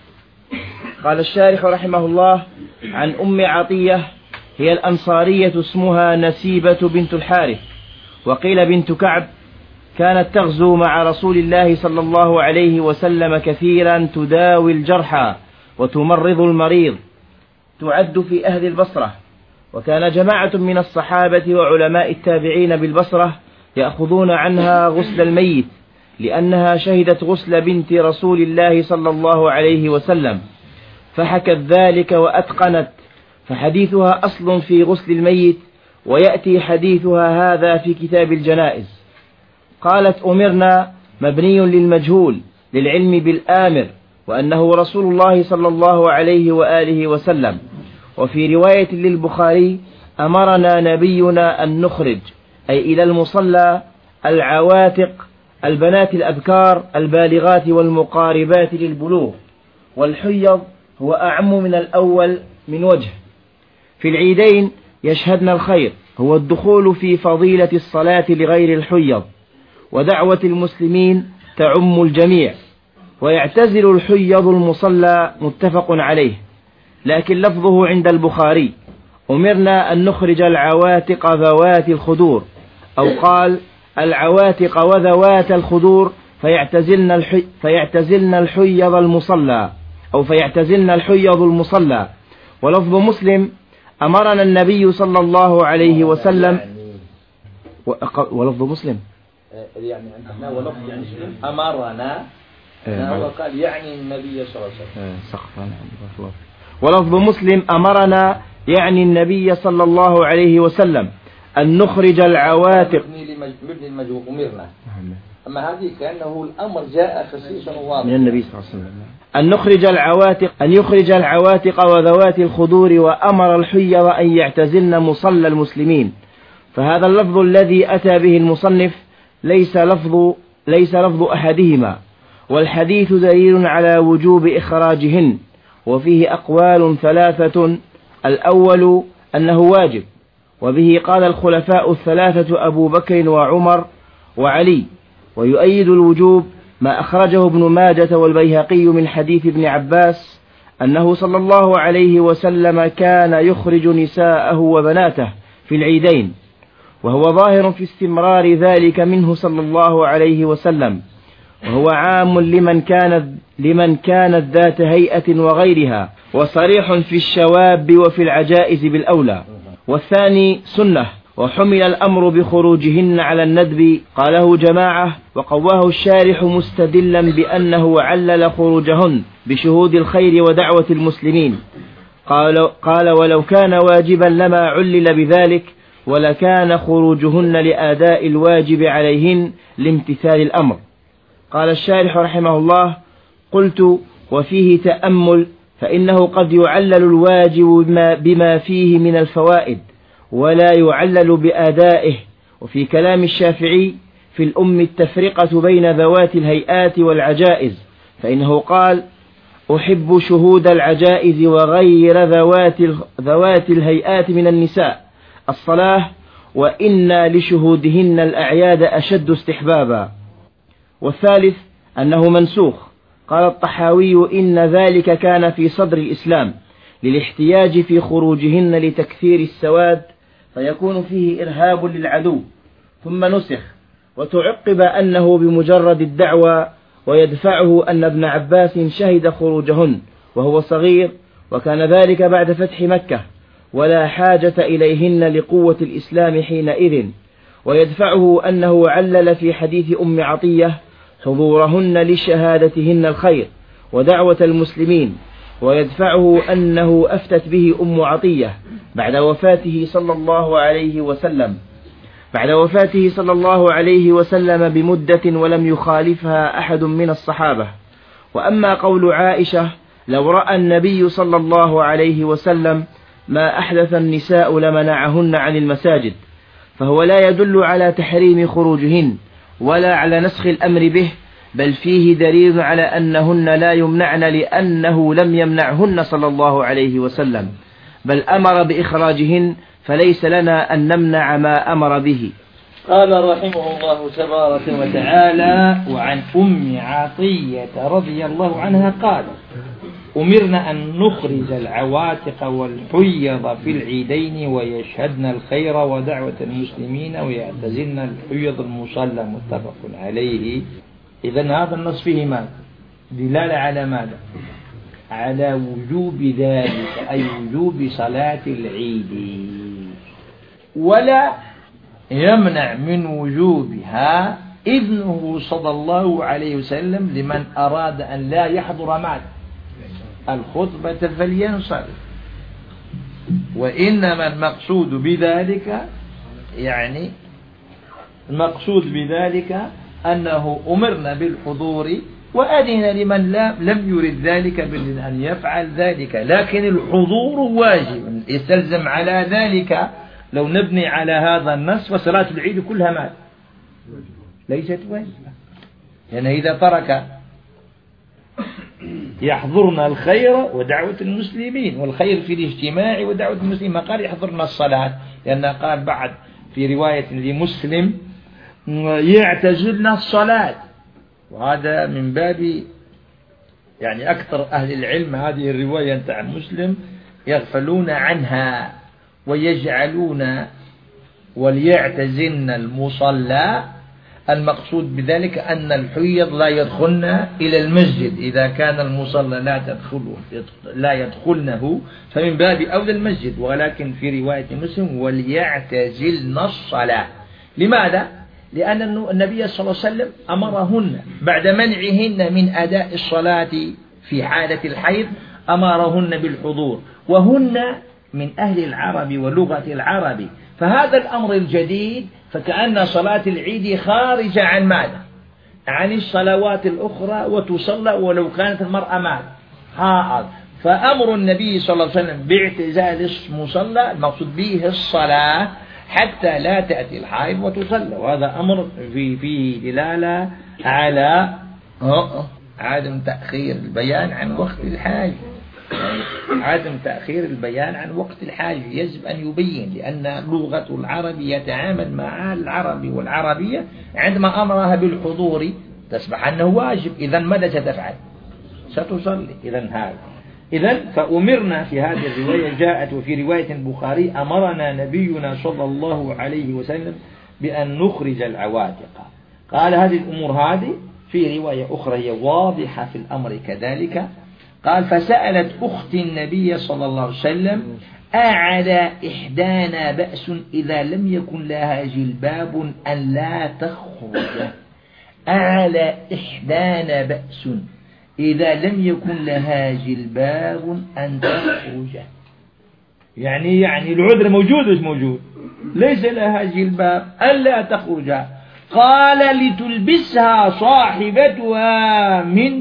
Speaker 2: قال الشارح رحمه الله: عن أم عطية هي الأنصارية اسمها نسيبة بنت الحارث وقيل بنت كعب، كانت تغزو مع رسول الله صلى الله عليه وسلم كثيرا، تداوي الجرحى وتمرض المريض، تعد في أهل البصرة. وكان جماعة من الصحابة وعلماء التابعين بالبصرة يأخذون عنها غسل الميت، لأنها شهدت غسل بنت رسول الله صلى الله عليه وسلم فحكت ذلك وأتقنت، فحديثها أصل في غسل الميت، ويأتي حديثها هذا في كتاب الجنائز. قالت: أمرنا مبني للمجهول للعلم بالآمر وأنه رسول الله صلى الله عليه وآله وسلم. وفي رواية للبخاري: أمرنا نبينا أن نخرج، أي إلى المصلى، العواتق البنات الأبكار البالغات والمقاربات للبلوغ. والحيض هو أعم من الأول من وجه. في العيدين يشهدن الخير هو الدخول في فضيلة الصلاة لغير الحيض، ودعوة المسلمين تعم الجميع. ويعتزل الحيض المصلى. متفق عليه، لكن لفظه عند البخاري: أمرنا أن نخرج العواتق ذوات الخدور، أو قال العواتق وذوات الخدور فيعتزلن, الحي فيعتزلن الحيض المصلى، أو فيعتزلن الحيض المصلى. ولفظ مسلم: أمرنا النبي صلى الله عليه وسلم. ولفظ مسلم
Speaker 1: يعني عندنا ولفظ مسلم أمرنا، هو قال يعني النبي صلى الله عليه وسلم.
Speaker 2: ولفظ مسلم: أمرنا يعني النبي صلى الله عليه وسلم أن نخرج العواتق.
Speaker 1: مبني المجهول أمرنا، أما هذه كأنه الأمر جاء خصيصا واضحا
Speaker 2: من النبي صلى الله عليه وسلم أن نخرج العواتق أن يخرج العواتق وذوات الخدور، وأمر الحيض أن يعتزلن مصلى المسلمين. فهذا اللفظ الذي أتى به المصنف ليس لفظ ليس لفظ أحدهما، والحديث دليل على وجوب إخراجهن، وفيه أقوال ثلاثة: الأول أنه واجب، وبه قال الخلفاء الثلاثة أبو بكر وعمر وعلي. ويؤيد الوجوب ما أخرجه ابن ماجة والبيهقي من حديث ابن عباس أنه صلى الله عليه وسلم كان يخرج نساءه وبناته في العيدين، وهو ظاهر في استمرار ذلك منه صلى الله عليه وسلم، وهو عام لمن كانت لمن كانت ذات هيئة وغيرها، وصريح في الشواب وفي العجائز بالأولى. والثاني سنة، وحمل الأمر بخروجهن على الندب قاله جماعة، وقواه الشارح مستدلا بأنه علل خروجهن بشهود الخير ودعوة المسلمين. قال, قال ولو كان واجبا لما علل بذلك، ولكان خروجهن لأداء الواجب عليهن لامتثال الأمر. قال الشارح رحمه الله: قلت: وفيه تأمل، فإنه قد يعلل الواجب بما, بما فيه من الفوائد، ولا يعلل بأدائه. وفي كلام الشافعي في الأم التفرقة بين ذوات الهيئات والعجائز، فإنه قال: أحب شهود العجائز وغير ذوات, ذوات الهيئات من النساء الصلاة، وإن لشهودهن الأعياد أشد استحبابا. والثالث أنه منسوخ. قال الطحاوي: إن ذلك كان في صدر الإسلام للاحتياج في خروجهن لتكثير السواد، فيكون فيه إرهاب للعدو، ثم نسخ. وتعقب أنه بمجرد الدعوة، ويدفعه أن ابن عباس شهد خروجهن وهو صغير، وكان ذلك بعد فتح مكة، ولا حاجة إليهن لقوة الإسلام حينئذ. ويدفعه أنه علل في حديث أم عطية حضورهن لشهادتهن الخير ودعوة المسلمين. ويدفعه أنه أفتت به أم عطية بعد وفاته صلى الله عليه وسلم بعد وفاته صلى الله عليه وسلم بمدة، ولم يخالفها أحد من الصحابة. وأما قول عائشة: لو رأى النبي صلى الله عليه وسلم ما أحدث النساء لمنعهن عن المساجد، فهو لا يدل على تحريم خروجهن ولا على نسخ الأمر به، بل فيه دليل على أنهن لا يمنعن لأنه لم يمنعهن صلى الله عليه وسلم، بل أمر بإخراجهن، فليس لنا أن نمنع ما أمر به.
Speaker 1: قال رحمه الله تبارك وتعالى: وعن أم عطية رضي الله عنها قال: أمرنا أن نخرج العواتق والحيض في العيدين ويشهدن الخير ودعوة المسلمين ويعتزلن الحيض المصلى. متفق عليه. إذن هذا النص فيه ماذا؟ دلالة على ماذا؟ على وجوب ذلك، أي وجوب صلاة العيد، ولا يمنع من وجوبها إذنه صلى الله عليه وسلم لمن أراد أن لا يحضر ماذا؟ الخطبة فلينصرف. وإنما المقصود بذلك يعني المقصود بذلك أنه أمرنا بالحضور، وأذن لمن لا لم يرد ذلك أن يفعل ذلك، لكن الحضور واجب يستلزم على ذلك. لو نبني على هذا النص فصلاة العيد كلها مال ليست واجبة، لأن يعني إذا ترك يحضرنا الخير ودعوة المسلمين، والخير في الاجتماع ودعوة المسلمين، ما قال يحضرنا الصلاة، لأنه قال بعد في رواية لمسلم يعتزلنا الصلاة، وهذا من باب يعني أكثر أهل العلم هذه الرواية تاع مسلم يغفلون عنها ويجعلون وليعتزلن المصلى. المقصود بذلك أن الحيض لا يدخلن إلى المسجد، إذا كان المصلى لا تدخله لا يدخلنه فمن باب أولى المسجد. ولكن في رواية مسلم وليعتزلن الصلاة. لماذا؟ لأن النبي صلى الله عليه وسلم أمرهن بعد منعهن من أداء الصلاة في حالة الحيض، أمرهن بالحضور، وهن من أهل العرب ولغة العرب، فهذا الأمر الجديد فكأن صلاة العيد خارجة عن ماذا؟ عن الصلوات الأخرى وتصلى ولو كانت المرأة ماذا؟ حائض. فأمر النبي صلى الله عليه وسلم باعتزال المصلى المقصود به الصلاة حتى لا تأتي الحائض وتصلى، وهذا أمر في فيه دلالة على عدم تأخير البيان عن وقت الحاجة. عدم تأخير البيان عن وقت الحاجة يجب أن يبين، لأن لغة العرب يتعامل مع العربي والعربية. عندما أمرها بالحضور تصبح أنه واجب، إذن ماذا ستفعل؟ ستصلي. إذن هذا إذن فأمرنا في هذه الرواية جاءت، وفي رواية البخاري أمرنا نبينا صلى الله عليه وسلم بأن نخرج العواتق. قال هذه الأمور هذه في رواية أخرى هي واضحة في الأمر كذلك. قال فسألت أختي النبي صلى الله عليه وسلم أعلى إحدانا بأس إذا لم يكن لها جلباب أن لا تخرج. أعلى إحدانا بأس إذا لم يكن لها جلباب أن تخرج. يعني يعني العذر موجود مش موجود؟ ليس لها جلباب ألا تخرج. قال لتلبسها صاحبتها من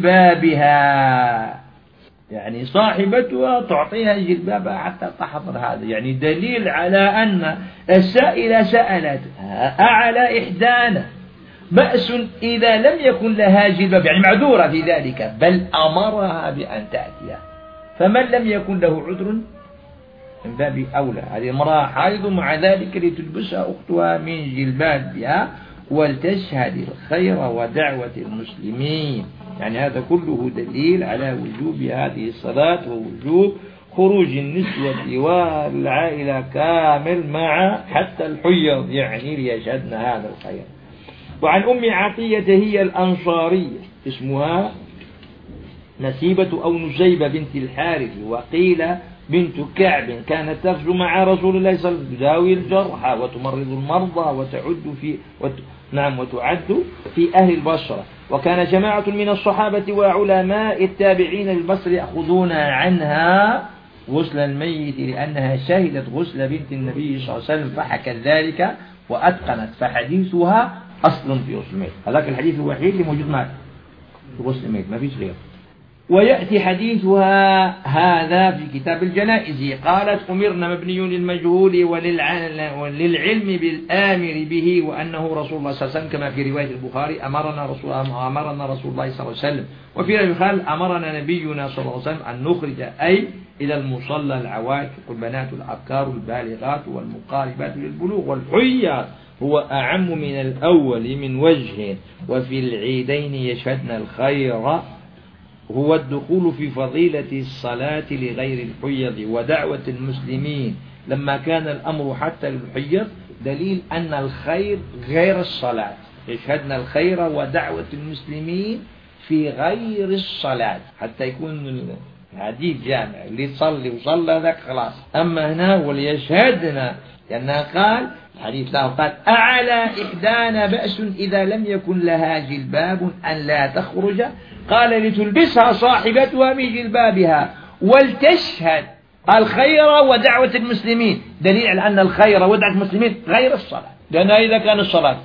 Speaker 1: جلبابها، يعني صاحبتها تعطيها جلبابها حتى تحضر. هذا يعني دليل على أن السائلة سألت أعلى إحدانا بأس إذا لم يكن لها جلباب، يعني معذورة في ذلك، بل أمرها بأن تأتيها. فمن لم يكن له عذر من باب أولى، هذه امرأة حائض مع ذلك لتلبسها أختها من جلبابها ولتشهد الخير ودعوة المسلمين. يعني هذا كله دليل على وجوب هذه الصلاة ووجوب خروج النسوة والعائلة كامل مع حتى الحيض، يعني ليشهدن هذا الخير. وعن أم عطية هي الأنصارية اسمها نسيبة أو نسيبة بنت الحارث، وقيل بنت كعب، كانت تغزو مع رسول الله صلى الله عليه وسلم تداوي الجرحى وتمرض المرضى وتعد في وت... نعم وتعد في أهل البصرة. وكان جماعة من الصحابة وعلماء التابعين للبصر يأخذون عنها غسل الميت لأنها شهدت غسل بنت النبي صلى الله عليه وسلم فحكت ذلك وأتقنت، فحديثها أصل في غسل الميت. هذاك الحديث الوحيد اللي موجود معك في غسل الميت، ما فيش غيره. ويأتي حديثها هذا في كتاب الجنائز. قالت أمرنا مبني للمجهول وللعلم بالآمر به وأنه رسول الله صلى الله عليه وسلم، كما في رواية البخاري أمرنا رسول, أمرنا رسول الله صلى الله عليه وسلم. وفي رواية قال أمرنا نبينا صلى الله عليه وسلم أن نخرج أي إلى المصلى العواتق البنات الأبكار البالغات والمقاربات للبلوغ. والحيات هو أعم من الأول من وجه، وفي العيدين يشهدن الخير هو الدخول في فضيلة الصلاة لغير الحيض ودعوة المسلمين. لما كان الأمر حتى للحيض دليل أن الخير غير الصلاة، يشهدن الخير ودعوة المسلمين في غير الصلاة، حتى يكون الحديث جامع اللي تصلي وصلى ذاك خلاص. أما هنا وليشهدنا، لأنها قال الحديث له قال أعلى إحدانا بأس إذا لم يكن لها جلباب أن لا تخرج. قال لتلبسها صاحبتها من جلبابها ولتشهد الخير ودعوة المسلمين، دليل على أن الخير ودعوة المسلمين غير الصلاة، لأن إذا كان الصلاة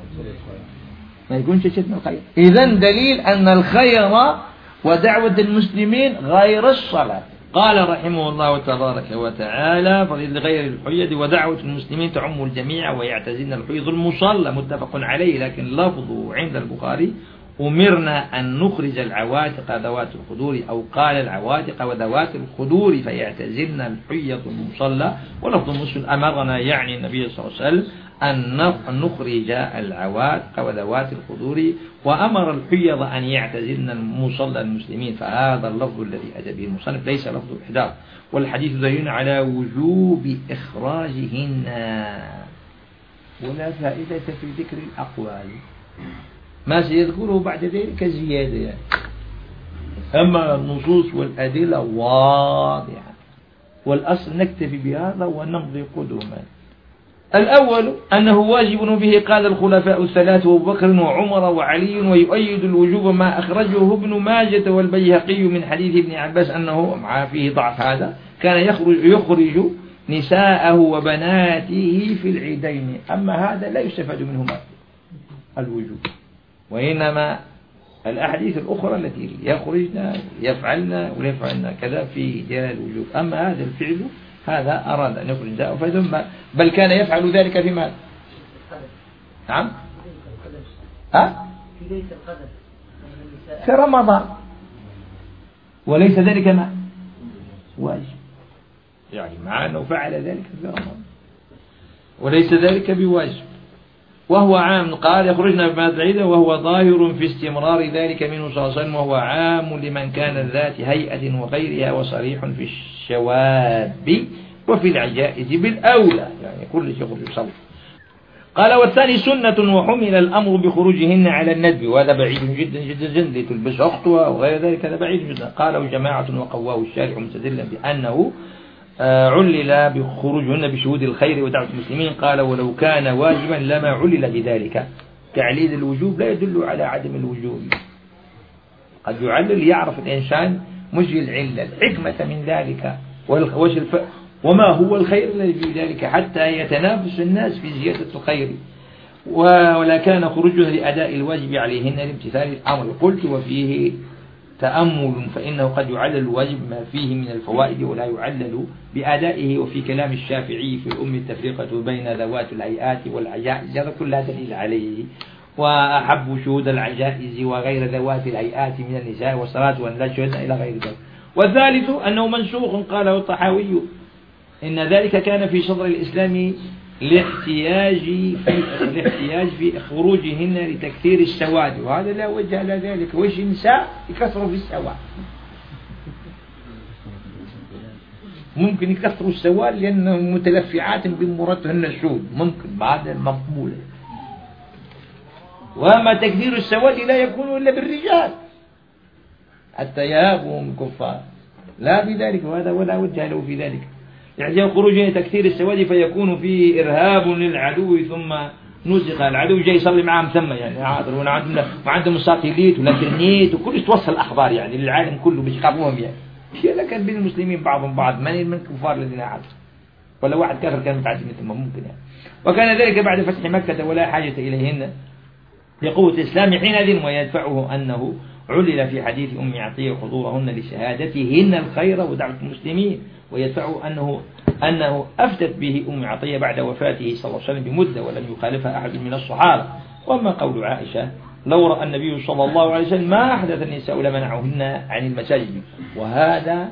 Speaker 1: ما يكونش شدنا الخير. إذن دليل أن الخير ودعوة المسلمين غير الصلاة. قال رحمه الله تبارك وتعالى فضيل غير الحيض ودعوة المسلمين تعم الجميع ويعتزلن الحيض المصلى، متفق عليه، لكن لفظه عند البخاري أمرنا أن نخرج العواتق ذوات الخدور، أو قال العواتق وذوات الخدور فيعتزلن الحيض المصلى. ولفظ مسلم أمرنا يعني النبي صلى الله عليه وسلم أن نخرج العواتق وذوات الخدور، وأمر الحيض أن يعتزلن مصلى المسلمين. فهذا اللفظ الذي أتى به المصنف ليس لفظ الإحداث، والحديث دليل على وجوب إخراجهن. ولا فائدة في ذكر الأقوال، ما سيذكره بعد ذلك زيادة يعني. أما النصوص والأدلة واضحة، والأصل نكتفي بهذا ونمضي قدما. الأول أنه واجب به قال الخلفاء الثلاثة أبو بكر وعمر وعلي، ويؤيد الوجوب ما أخرجه ابن ماجة والبيهقي من حديث ابن عباس أنه مع فيه ضعف هذا كان يخرج, يخرج نساءه وبناته في العيدين. أما هذا لا يستفاد منهما الوجوب، وإنما الأحاديث الأخرى التي يخرجنا يفعلنا ولا يفعلنا كذا في دلالة الوجوب. أما هذا الفعل هذا أراد أن يخرج نساءه فثم بل كان يفعل ذلك في ماذا؟ نعم ها؟ في ليلة القدر في رمضان، وليس ذلك ما واجب، يعني مع أنه فعل ذلك في رمضان وليس ذلك بواجب. وهو عام. قال يخرجنا بما بعيدا وهو ظاهر في استمرار ذلك منه صلى الله عليه وسلم، وهو عام لمن كان ذات هيئة وغيرها، وصريح في الشواب وفي العجائز بالأولى، يعني كل شيء يصل. قال والثاني سنة وحمل الأمر بخروجهن على الندب، وهذا بعيد جدا جدا جدا، لتلبس أختها وغير ذلك، هذا بعيد جدا. قالوا جماعة وقواه الشارع مستدلا بأنه علل بخروجهن بشهود الخير ودعوة المسلمين. قال ولو كان واجبا لما علل بذلك. تعليل الوجوب لا يدل على عدم الوجوب، قد يعلل يعرف الإنسان مجري العلة الحكمة من ذلك وما هو الخير الذي في ذلك، حتى يتنافس الناس في زيادة الخير. ولا كان خروجها لأداء الواجب عليهن لامتثال الأمر. قلت وفيه تأمل، فإنه قد يعلل الواجب ما فيه من الفوائد ولا يعلل بأدائه. وفي كلام الشافعي في الأم التفرقة بين ذوات الهيئات والعجائز، هذا كلها دليل عليه. وأحب شهود العجائز وغير ذوات الهيئات من النساء والصلاة وأن لا شهدن إلى غير ذلك. والثالث أنه منسوخ. قاله الطحاوي إن ذلك كان في صدر الإسلام لاحتياج في الاحتياج في خروجهن لتكثير السواد، وهذا لا وجه لذلك. وش النساء يكثروا في السواد؟ ممكن يكثروا السواد لأنهم متلفعات بمرتهن السود، ممكن بعد المقبولة. وما تكثير السواد لا يكون إلا بالرجال حتى يهابوا من الكفار، لا بذلك، وهذا ولا وجه له في ذلك. يعني خروجه تكثير السواد فيكون فيه إرهاب للعدو، ثم نزق العدو جاي يصلي معهم ثم يعني عاطر، وعندهم وعندهم ساقيليت ولاكرنيت وكل توصل الأخبار يعني للعالم كله بيشقابوهم يعني. شيء كان بين المسلمين بعضهم بعض، من من الكفار الذين عادوا ولا واحد كافر كان متعدي مثل ما ممكن يعني. وكان ذلك بعد فتح مكة ولا حاجة إليهن لقوة الإسلام حينئذ. ويدفعه أنه علل في حديث أم عطية حضورهن لشهادتهن الخير ودعوة المسلمين، ويدفعه أنه أنه أفتت به أم عطية بعد وفاته صلى الله عليه وسلم بمدة ولم يخالفها أحد من الصحابة. وأما قول عائشة لو رأى النبي صلى الله عليه وسلم ما أحدث النساء لمنعهن عن المساجد، وهذا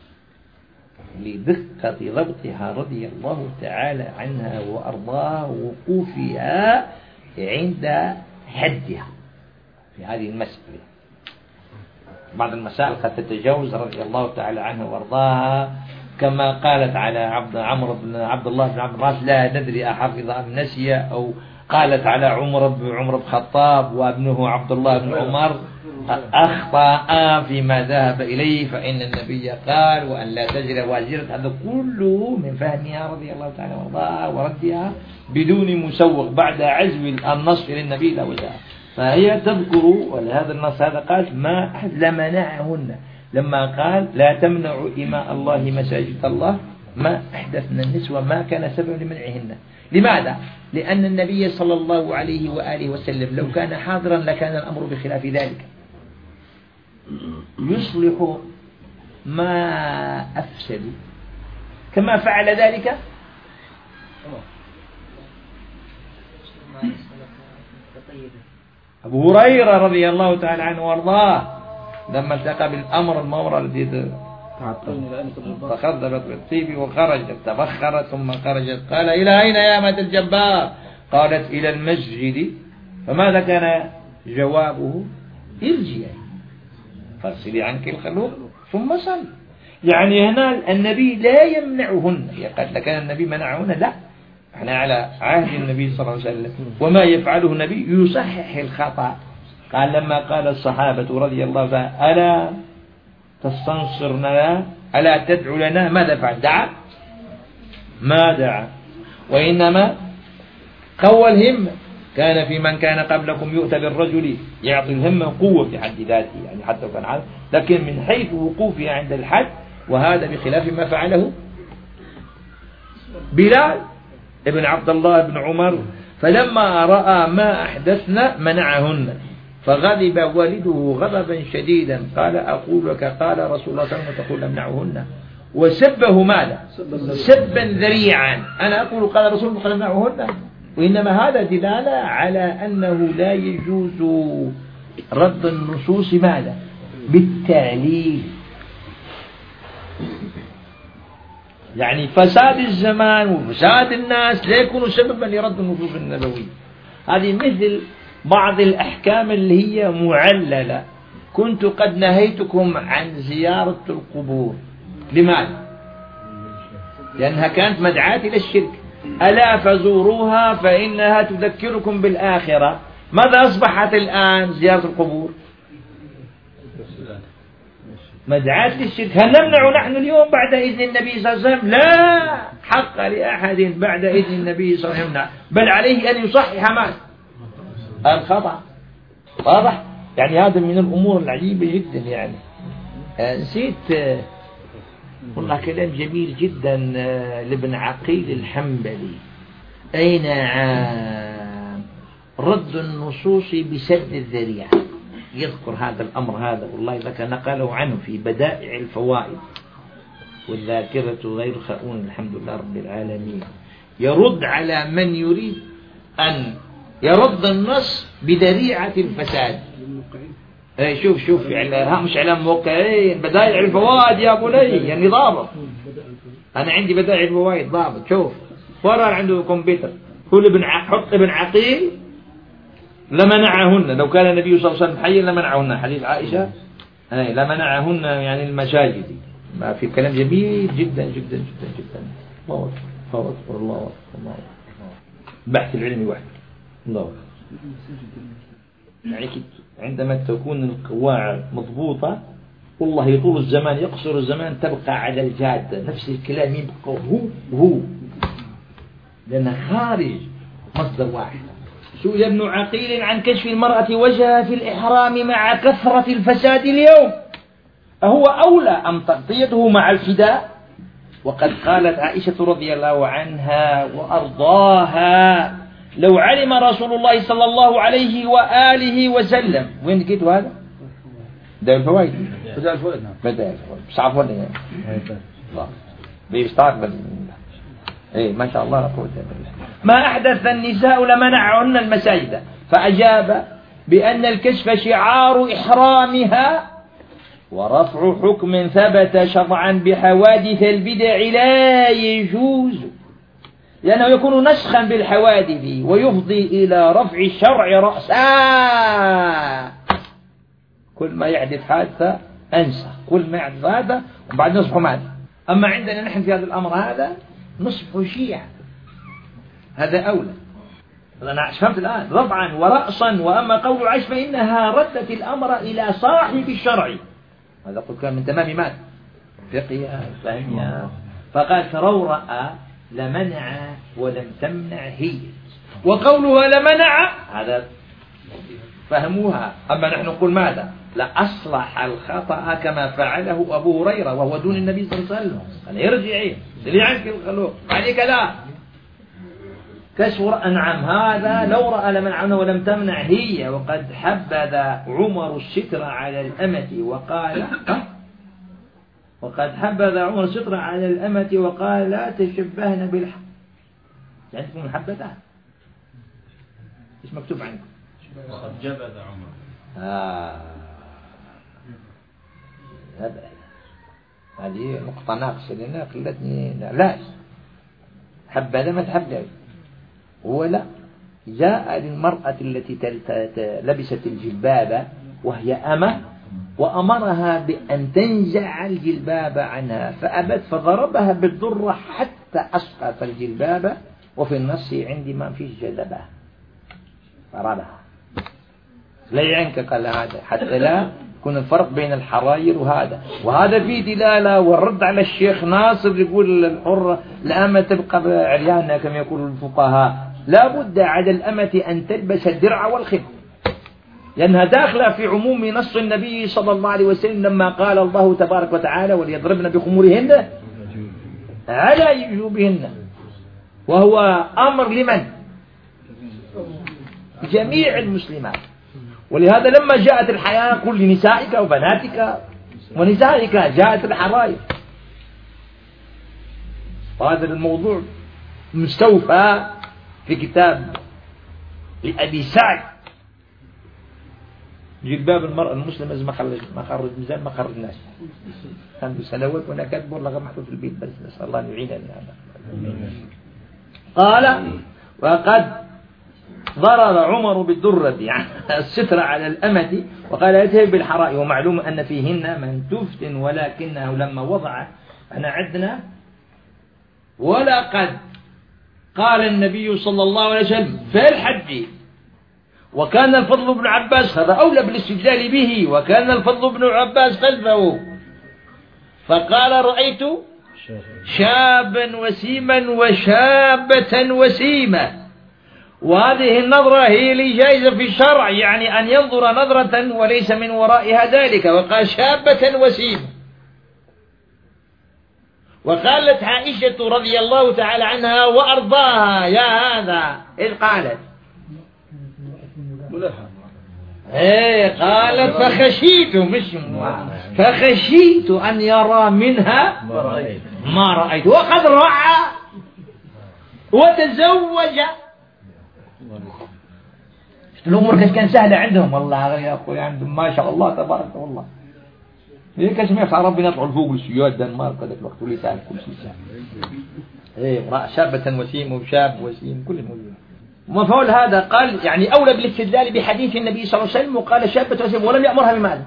Speaker 1: لدقة ضبطها رضي الله تعالى عنها وأرضاها ووقوفها عند حدها في هذه المسألة. بعض المسائل قد تتجاوز رضي الله تعالى عنها وأرضاها، كما قالت على عبد عمرو بن عبد الله بن عبد الراس لا ندري أحفظ أم نسي، أو قالت على عمر بن عمر بن الخطاب وابنه عبد الله بن عمر أخطأ فيما ذهب إليه فإن النبي قال وأن لا تجري وازرة. هذا كله من فهمها رضي الله تعالى وارضاها وردها بدون مسوغ بعد عزو النص للنبي لا وجهه. فهي تذكر ولهذا النص هذا قال ما أحد لمنعهن، لما قال لا تمنعوا إماء الله مساجد الله ما أحدثنا النسوة ما كان سبب لمنعهن. لماذا؟ لأن النبي صلى الله عليه وآله وسلم لو كان حاضرا لكان الأمر بخلاف ذلك، يصلح ما أفسد كما فعل ذلك أبو هريرة رضي الله تعالى عنه وارضاه لما التقى بالأمر المورة التي تخذبت بالطيب وخرجت تبخرت ثم خرجت قال إلى أين يا أمة الجبار؟ قالت إلى المسجد. فماذا كان جوابه؟ ارجعي فاغسلي عنك الخلوق ثم صل. يعني هنا النبي لا يمنعهن، قد كان النبي منعهن، لا، احنا على عهد النبي صلى الله عليه وسلم وما يفعله النبي يصحح الخطأ. قال لما قال الصحابة رضي الله عنهم ألا تستنصرنا ألا تدعو لنا ماذا فعل؟ دعا؟ ما دعا، وإنما قوى الهمة. كان في من كان قبلكم يؤتى بالرجل يعطي الهمة قوة في حد ذاته يعني حتى كان عارف، لكن من حيث وقوفه عند الحد، وهذا بخلاف ما فعله بلال ابن عبد الله بن عمر. فلما رأى ما أحدثنا منعهن فغضب والده غضبا شديدا قال أقول لك قال رسول الله صلى الله عليه وسلم تقول امنعهن، وسبه ماذا؟ سبا ذريعا. أنا أقول قال رسول الله قال امنعهن، وإنما هذا دلالة على أنه لا يجوز رد النصوص ماذا؟ بالتعليل. يعني فساد الزمان وفساد الناس لا يكون سببا لرد النصوص النبوية. هذه مثل بعض الأحكام اللي هي معللة. كنت قد نهيتكم عن زيارة القبور. لماذا؟ لأنها كانت مدعاة إلى الشرك. ألا فزوروها فإنها تذكركم بالآخرة. ماذا أصبحت الآن زيارة القبور؟ مدعاة للشرك. هل نمنع نحن اليوم بعد إذن النبي صلى الله عليه وسلم؟ لا حق لأحد بعد إذن النبي صلى الله عليه وسلم، بل عليه أن يصحح ما الخطأ. واضح؟ يعني هذا من الأمور العجيبة جدا. يعني نسيت والله كلام جميل جدا لابن عقيل الحنبلي. أي نعم، رد النصوص بسد الذريعة. يذكر هذا الأمر هذا والله ذاك نقله عنه في بدائع الفوائد. والذاكرة غير خائون الحمد لله رب العالمين. يرد على من يريد أن يرد النص بذريعة الفساد. اي شوف شوف يعني مش اعلام موقعين، بدائع الفوائد يا بني يعني ضابط. انا عندي بدائع الفوائد ضابط. شوف ورا عنده كمبيوتر. هو ابن حط ابن عقيل لمنعهن لو كان النبي صلى الله عليه وسلم حيا لمنعهن. حديث عائشة اي لمنعهن يعني المساجد. ما في كلام جميل جدا جدا جدا جدا. الله اكبر الله اكبر الله اكبر الله اكبر. بحث العلمي وحده الله اكبر. يعني عندما تكون القواعد مضبوطة والله طول الزمان يقصر الزمان تبقى على الجادة. نفس الكلام يبقى هو هو لأنه خارج مصدر واحد. سئل ابن عقيل عن كشف المرأة وجهها في الإحرام مع كثرة الفساد اليوم أهو أولى أم تغطيته مع الفداء؟ وقد قالت عائشة رضي الله عنها وأرضاها لو علم رسول الله صلى الله عليه وآله وسلم. وين لقيتوا هذا؟ ده الفوائد. بدأ الفوائد. بدأ الفوائد. مش عارف ولا إيه؟ بيستعرض. إيه ما شاء الله لا قوة إلا بالله. ما أحدث النساء لمنعهن المساجد. فأجاب بأن الكشف شعار إحرامها ورفع حكم ثبت شرعا بحوادث البدع لا يجوز، لأنه يكون نسخا بالحوادث ويفضي إلى رفع الشرع رأسا. كل ما يحدث حادثة أنسى، كل ما يحدث هذا وبعد نصبح ماذا. أما عندنا نحن في هذا الأمر هذا نصبح شيعة. هذا أولى. أنا فهمت الآن رفعا ورأسا. وأما قول عائشة فإنها ردت الأمر إلى صاحب الشرع. هذا قلت كان من تمام ماذا فقهها فهمها. فقال فلو رأى لمنع ولم تمنع هي. وقولها لمنع هذا فهموها. أما نحن نقول ماذا لا أصلح الخطأ كما فعله أبو هريرة وهو دون النبي صلى الله عليه وسلم. أنا يرجع اللي عنك الخلوق عليك لا كشف نعم هذا لو رأى لمنع ولم تمنع هي. وقد حبذ عمر الستر على الأمة وقال وقد حبذ عمر الستر على الأمة وقال لا تشبهن بالحق. يعني تكون حبذها ايش مكتوب عنكم؟
Speaker 3: وقد جبذ عمر.
Speaker 1: آه. هذا هذه نقطة ناقصة لنا خلتني لا حبذا ما تحبذ. هو لا جاء للمرأة التي لبست الجلباب وهي أمة وأمرها بأن تنزع الجلباب عنها فأبت فضربها بالضرة حتى أسقط الجلباب. وفي النص عندي ما فيش جذبة ضربها لا يعنك قال هذا حتى لا يكون الفرق بين الحراير وهذا. وهذا فيه دلالة. والرد على الشيخ ناصر يقول الحرة الأمة تبقى عريانة كما يقول الفقهاء. لا بد على الأمة أن تلبس الدرع والخف لأنها داخلة في عموم نص النبي صلى الله عليه وسلم لما قال الله تبارك وتعالى وليضربن بخمورهن على جيوبهن. وهو أمر لمن؟ جميع المسلمات. ولهذا لما جاءت الحياة قل لنسائك وبناتك ونسائك جاءت الحراير. وهذا الموضوع مستوفى في كتاب لأبي سعد جلباب المرأة المسلمة إذا ما خرج ما خرج ميزان ما خرج الناس عنده سنوات وأنا كاتبه والله محطوط في البيت بس نسأل الله أن يعيننا. قال وقد ضرب عمر بالدرة يعني الستر على الأمة وقال اذهب بالحرائر، ومعلوم أن فيهن من تفتن، ولكنه لما وضع أنا عدنا ولقد قال النبي صلى الله عليه وسلم في الحج، وكان الفضل بن عباس هذا أولى بالاستدلال به، وكان الفضل بن عباس خلفه، فقال رأيت شابا وسيما وشابة وسيمة، وهذه النظرة هي اللي جائزة في الشرع، يعني أن ينظر نظرة وليس من ورائها ذلك، وقال شابة وسيمة. وقالت عائشة رضي الله تعالى عنها وأرضاها يا هذا إذ قالت ايه قالت فخشيت مش فخشيت أن يرى منها ما رأيت، وقد رعى وتزوج. الأمور كان سهلة عندهم والله يا أخوي، عندهم ما شاء الله تبارك والله. ليه كاش ما يفعل ربنا يطلعوا فوق السياد دنمارك هذاك الوقت ولي سهل كل شيء سهل. ايه امرأة شابة وسيم وشاب وسيم كل موجود. ومفعول هذا قال يعني أولى بالاستدلال بحديث النبي صلى الله عليه وسلم، وقال شابة وسيم ولم يأمرها بماذا؟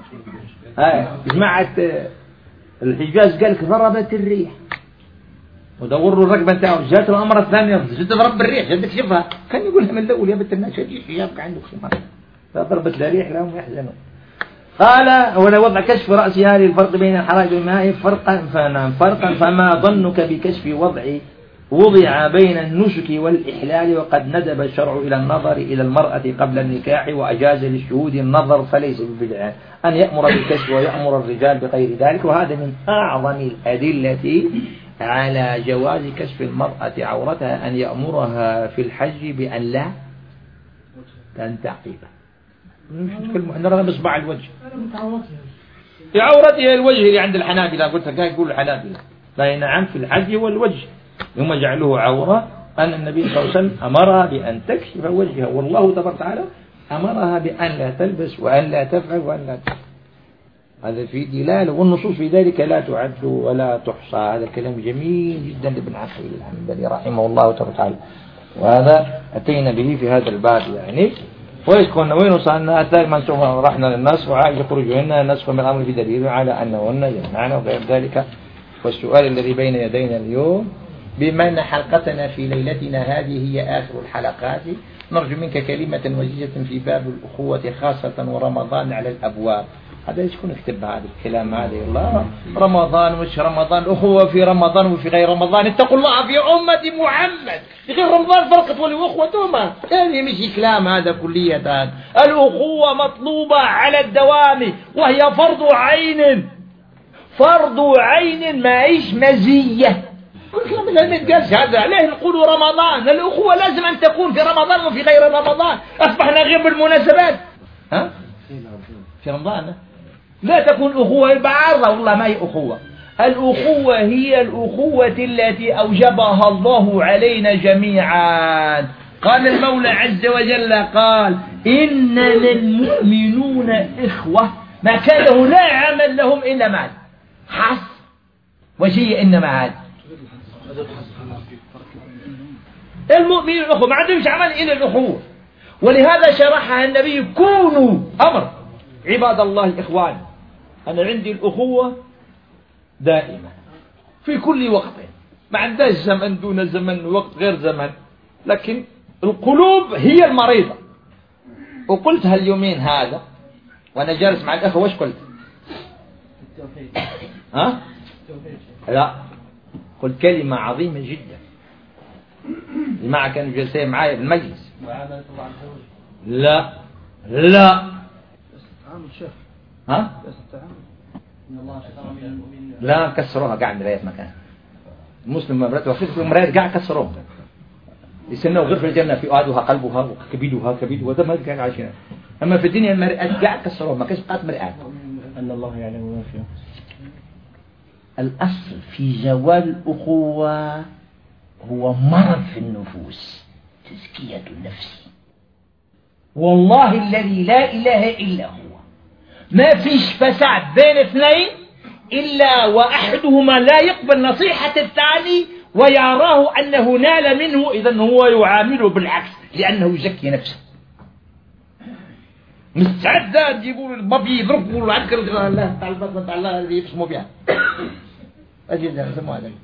Speaker 1: هاي جماعة الحجاز قال لك ضربت الريح ودوروا الركبة نتاعو، جات الأمر الثانية جت ضرب الريح جاتك شوفها، كان يقولها من الأول يا بنت الناس يبقى عندك خمار، فضربت الريح لهم يحزنوا. قال ولا وضع كشف رأسها للفرق بين الحرائر والماء فرقا فنام فرقا فما ظنك بكشف وضع وضع بين النسك والإحلال، وقد ندب الشرع إلى النظر إلى المرأة قبل النكاح وأجاز للشهود النظر، فليس ببدعة أن يأمر بالكشف ويأمر الرجال بغير ذلك. وهذا من أعظم الأدلة على جواز كشف المرأة عورتها، أن يأمرها في الحج بأن لا تنتقب، نرى بصبع الوجه عورتها الوجه اللي عند الحنابلة، قلت لك يقول الحنابلة لا نعم في الحج والوجه يوم جعله عورة، أن النبي صلى الله عليه وسلم أمرها بأن تكشف وجهها، والله تبارك وتعالى أمرها بأن لا تلبس وأن لا تفعل وأن لا تفعل. هذا في دلالة، والنصوص في ذلك لا تعد ولا تحصى. هذا كلام جميل جدا لابن عقيل الحنبلي رحمه الله تبارك وتعالى، وهذا أتينا به في هذا الباب يعني. وإذ كنا وين وصلنا أثار من سوف رحنا للناس وعائل يخرجهن النسخ من الأمر بدليل على أنهن يمنعن وغير ذلك. والسؤال الذي بين يدينا اليوم، بما أن حلقتنا في ليلتنا هذه هي آخر الحلقات، نرجو منك كلمة وجيزة في باب الأخوة خاصة ورمضان على الأبواب. هذا يكون اكتب هذا الكلام هذا الله رمضان وش رمضان، أخوة في رمضان وفي غير رمضان، اتقوا الله في أمة محمد، في غير رمضان فرقت والأخوة هذه مش كلام هذا كلية. الأخوة مطلوبة على الدوام، وهي فرض عين، فرض عين ما إيش مزية. الكلام اللي نتقالش هذا عليه نقولوا رمضان، الأخوة لازم أن تكون في رمضان وفي غير رمضان. أصبحنا غير بالمناسبات ها في رمضان لا تكون أخوة بعارضة، والله ما هي أخوة. الأخوة هي الأخوة التي أوجبها الله علينا جميعا. قال المولى عز وجل قال إننا المؤمنون إخوة، ما كان له لا عمل لهم إلا مال حس وشيء إنما هذا المؤمنون إخوة، ما عندهمش عمل إلا الأخوة. ولهذا شرحها النبي كونوا أمر عباد الله إخوان. أنا عندي الأخوة دائما في كل وقت، ما عندهاش زمن دون زمن وقت غير زمن، لكن القلوب هي المريضة. وقلتها اليومين هذا وأنا جالس مع الأخوة، وش قلت؟ ها؟ لا، قلت كلمة عظيمة جدا. الجماعة كانوا جالسين معايا بالمجلس. لا لا ها؟ لا كسروها قاعد مرايات مكان المسلم مرته وخذ مرايات قاعد كسروها يسنوا غير في الجنة في أعدها قلبها وكبدها كبدها وده ما كان عايشين. أما في الدنيا المرآة قاعد كسروها ما كانش بقات مرآة.
Speaker 6: أن الله يعلم ما فيه.
Speaker 1: الأصل في زوال الأخوة هو مرض في النفوس، تزكية النفس. والله الذي لا إله إلا هو ما فيش فساد بين اثنين إلا وأحدهما لا يقبل نصيحة الثاني ويراه أنه نال منه، إذن هو يعامله بالعكس لأنه يزكي نفسه. مستعد يقول البابي يضرب يقول عكر الله تعالى البطن تعالى الله اللي يسمو بها أجل يسموها هذا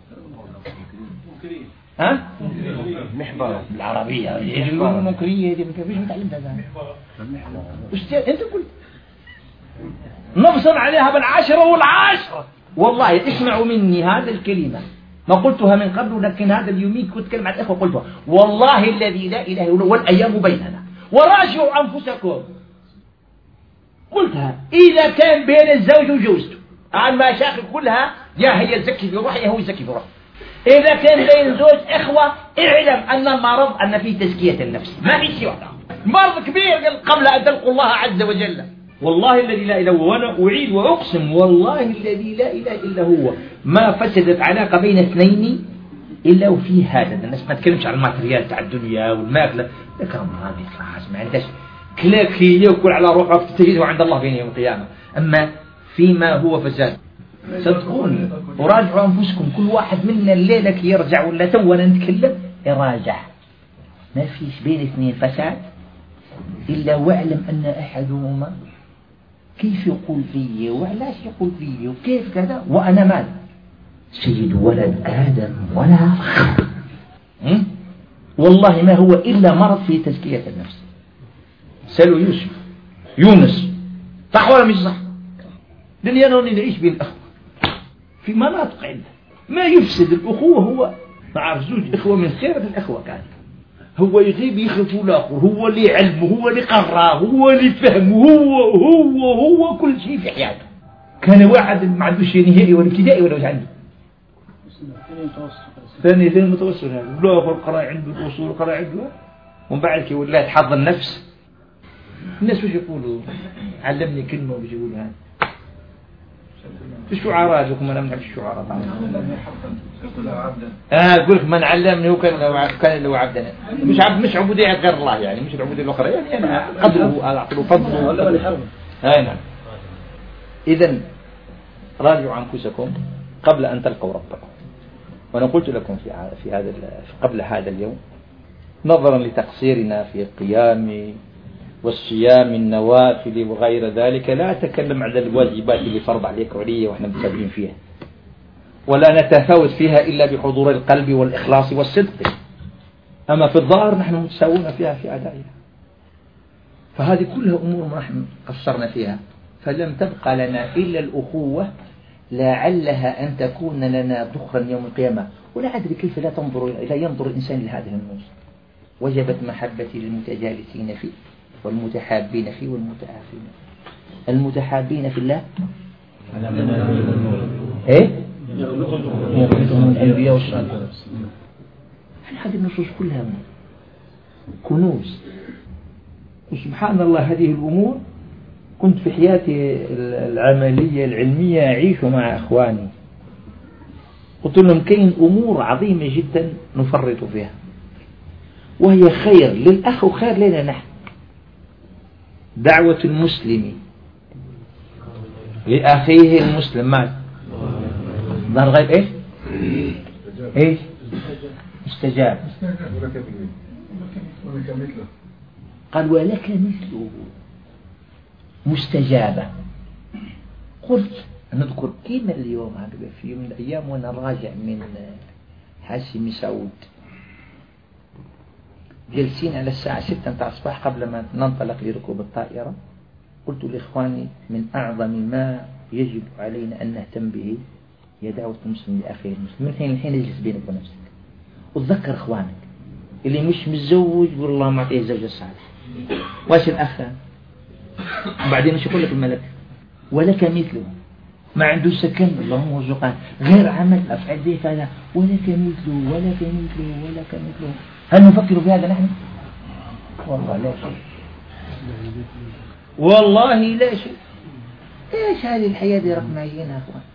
Speaker 1: ها محبارة بالعربية يجلون المنكرية هذه كيفاش متعلمت هذا أنت قلت نبصر عليها بالعشرة والعشرة. والله اسمعوا مني هذا الكلمة ما قلتها من قبل، لكن هذا اليومين كنت كلمة الأخوة قلتها والله الذي لا إله إلا هو والأيام بيننا وراجعوا أنفسكم. قلتها إذا كان بين الزوج وجوزته عن مشاكل كلها يا هي تزكي في روحها يا هو يزكي في روحه. إذا كان بين زوج إخوة اعلم أن المرض أن فيه تزكية النفس ما في شيء واحد مرض كبير قبل أن تلقوا الله عز وجل. والله الذي لا إله إلا هو وأنا أعيد وأقسم والله الذي لا إله إلا هو ما فسدت علاقة بين اثنين إلا وفيه هذا. الناس ما تكلمش عن الماتريال تاع الدنيا والماكلة ذكرهم هذه خلاص ما عندهاش كلاكي يأكل على روحك تجده عند الله بين يوم القيامة. أما فيما هو فساد صدقوني وراجعوا أنفسكم كل واحد منا الليلة كي يرجع ولا تونا نتكلم يراجع ما فيش بين اثنين فساد إلا واعلم أن أحدهما كيف يقول فيه وعلاش يقول فيه وكيف كذا وأنا مال سيد ولد آدم ولا فخر. والله ما هو إلا مرض في تزكية النفس. سألوا يوسف يونس صح ولا مش صح؟ دنيا نعيش بين الأخوة في مناطق عندنا ما يفسد الأخوة هو مع زوج إخوة من خيرة الأخوة كان هو يغيب يخلف الآخر هو اللي علمه هو اللي قراه هو اللي فهمه هو هو هو كل شيء في حياته. كان واحد ما عندوش شيء نهائي ولا ابتدائي ولا وش عنده ثاني ثاني متوسط هذا الآخر قرأ عنده الأصول قرأ عنده ومن بعد كي ولا تحضر النفس الناس وش يقولوا علمني كلمة وش يقولوا هذا في الشعراء لكم أنا من الشعراء طبعا آه أقول لك من علمني هو كان كان له عبدنا مش عبد مش عبودية غير الله يعني مش العبودية الأخرى يعني أنا قدره أعطيه فضله. آه نعم. إذن راجعوا أنفسكم قبل أن تلقوا ربكم. وأنا قلت لكم في في هذا قبل هذا اليوم نظرا لتقصيرنا في القيام والصيام النوافل وغير ذلك لا أتكلم عن الواجبات اللي فرض عليك عليا وإحنا متابعين فيها ولا نتفاوت فيها إلا بحضور القلب والإخلاص والصدق. أما في الظاهر نحن متساوون فيها في أدائها. فهذه كلها أمور ما نحن قصرنا فيها فلم تبقى لنا إلا الأخوة لعلها أن تكون لنا ذخرا يوم القيامة. ولا أدري كيف لا تنظر لا ينظر الإنسان لهذه النصوص. وجبت محبتي للمتجالسين فيه والمتحابين فيه والمتعافين. المتحابين في الله ايه يغلطهم الانبياء والصالحين. هذه النصوص كلها كنوز. وسبحان الله هذه الامور كنت في حياتي العمليه العلميه اعيش مع اخواني قلت لهم كاين امور عظيمه جدا نفرط فيها وهي خير للاخ وخير لنا نحن. دعوة المسلم لأخيه المسلم ماذا؟ ظهر غيب إيش؟ إيش؟ استجاب. قال ولك مثله مستجابة. قلت نذكر كيما اليوم هكذا في يوم من الأيام وأنا راجع من حاسم سعود جلسين على الساعة ستة متاع الصباح قبل ما ننطلق لركوب الطائرة قلت لإخواني من أعظم ما يجب علينا أن نهتم به هي دعوة المسلم لأخيه المسلم. من حين الحين اجلس بينك ونفسك وتذكر إخوانك اللي مش متزوج والله ما عطيه الزوجة الصالحة واش الأخ وبعدين مش يقول لك الملك ولك مثله ما عنده سكن اللهم رزقان غير عمل أفعل زي فلا ولك مثله ولك مثله ولك مثله. هل نفكر بهذا نحن؟ والله لا شيء والله لا شيء. ايش هذه الحياة دي رقم عينها يا اخوان.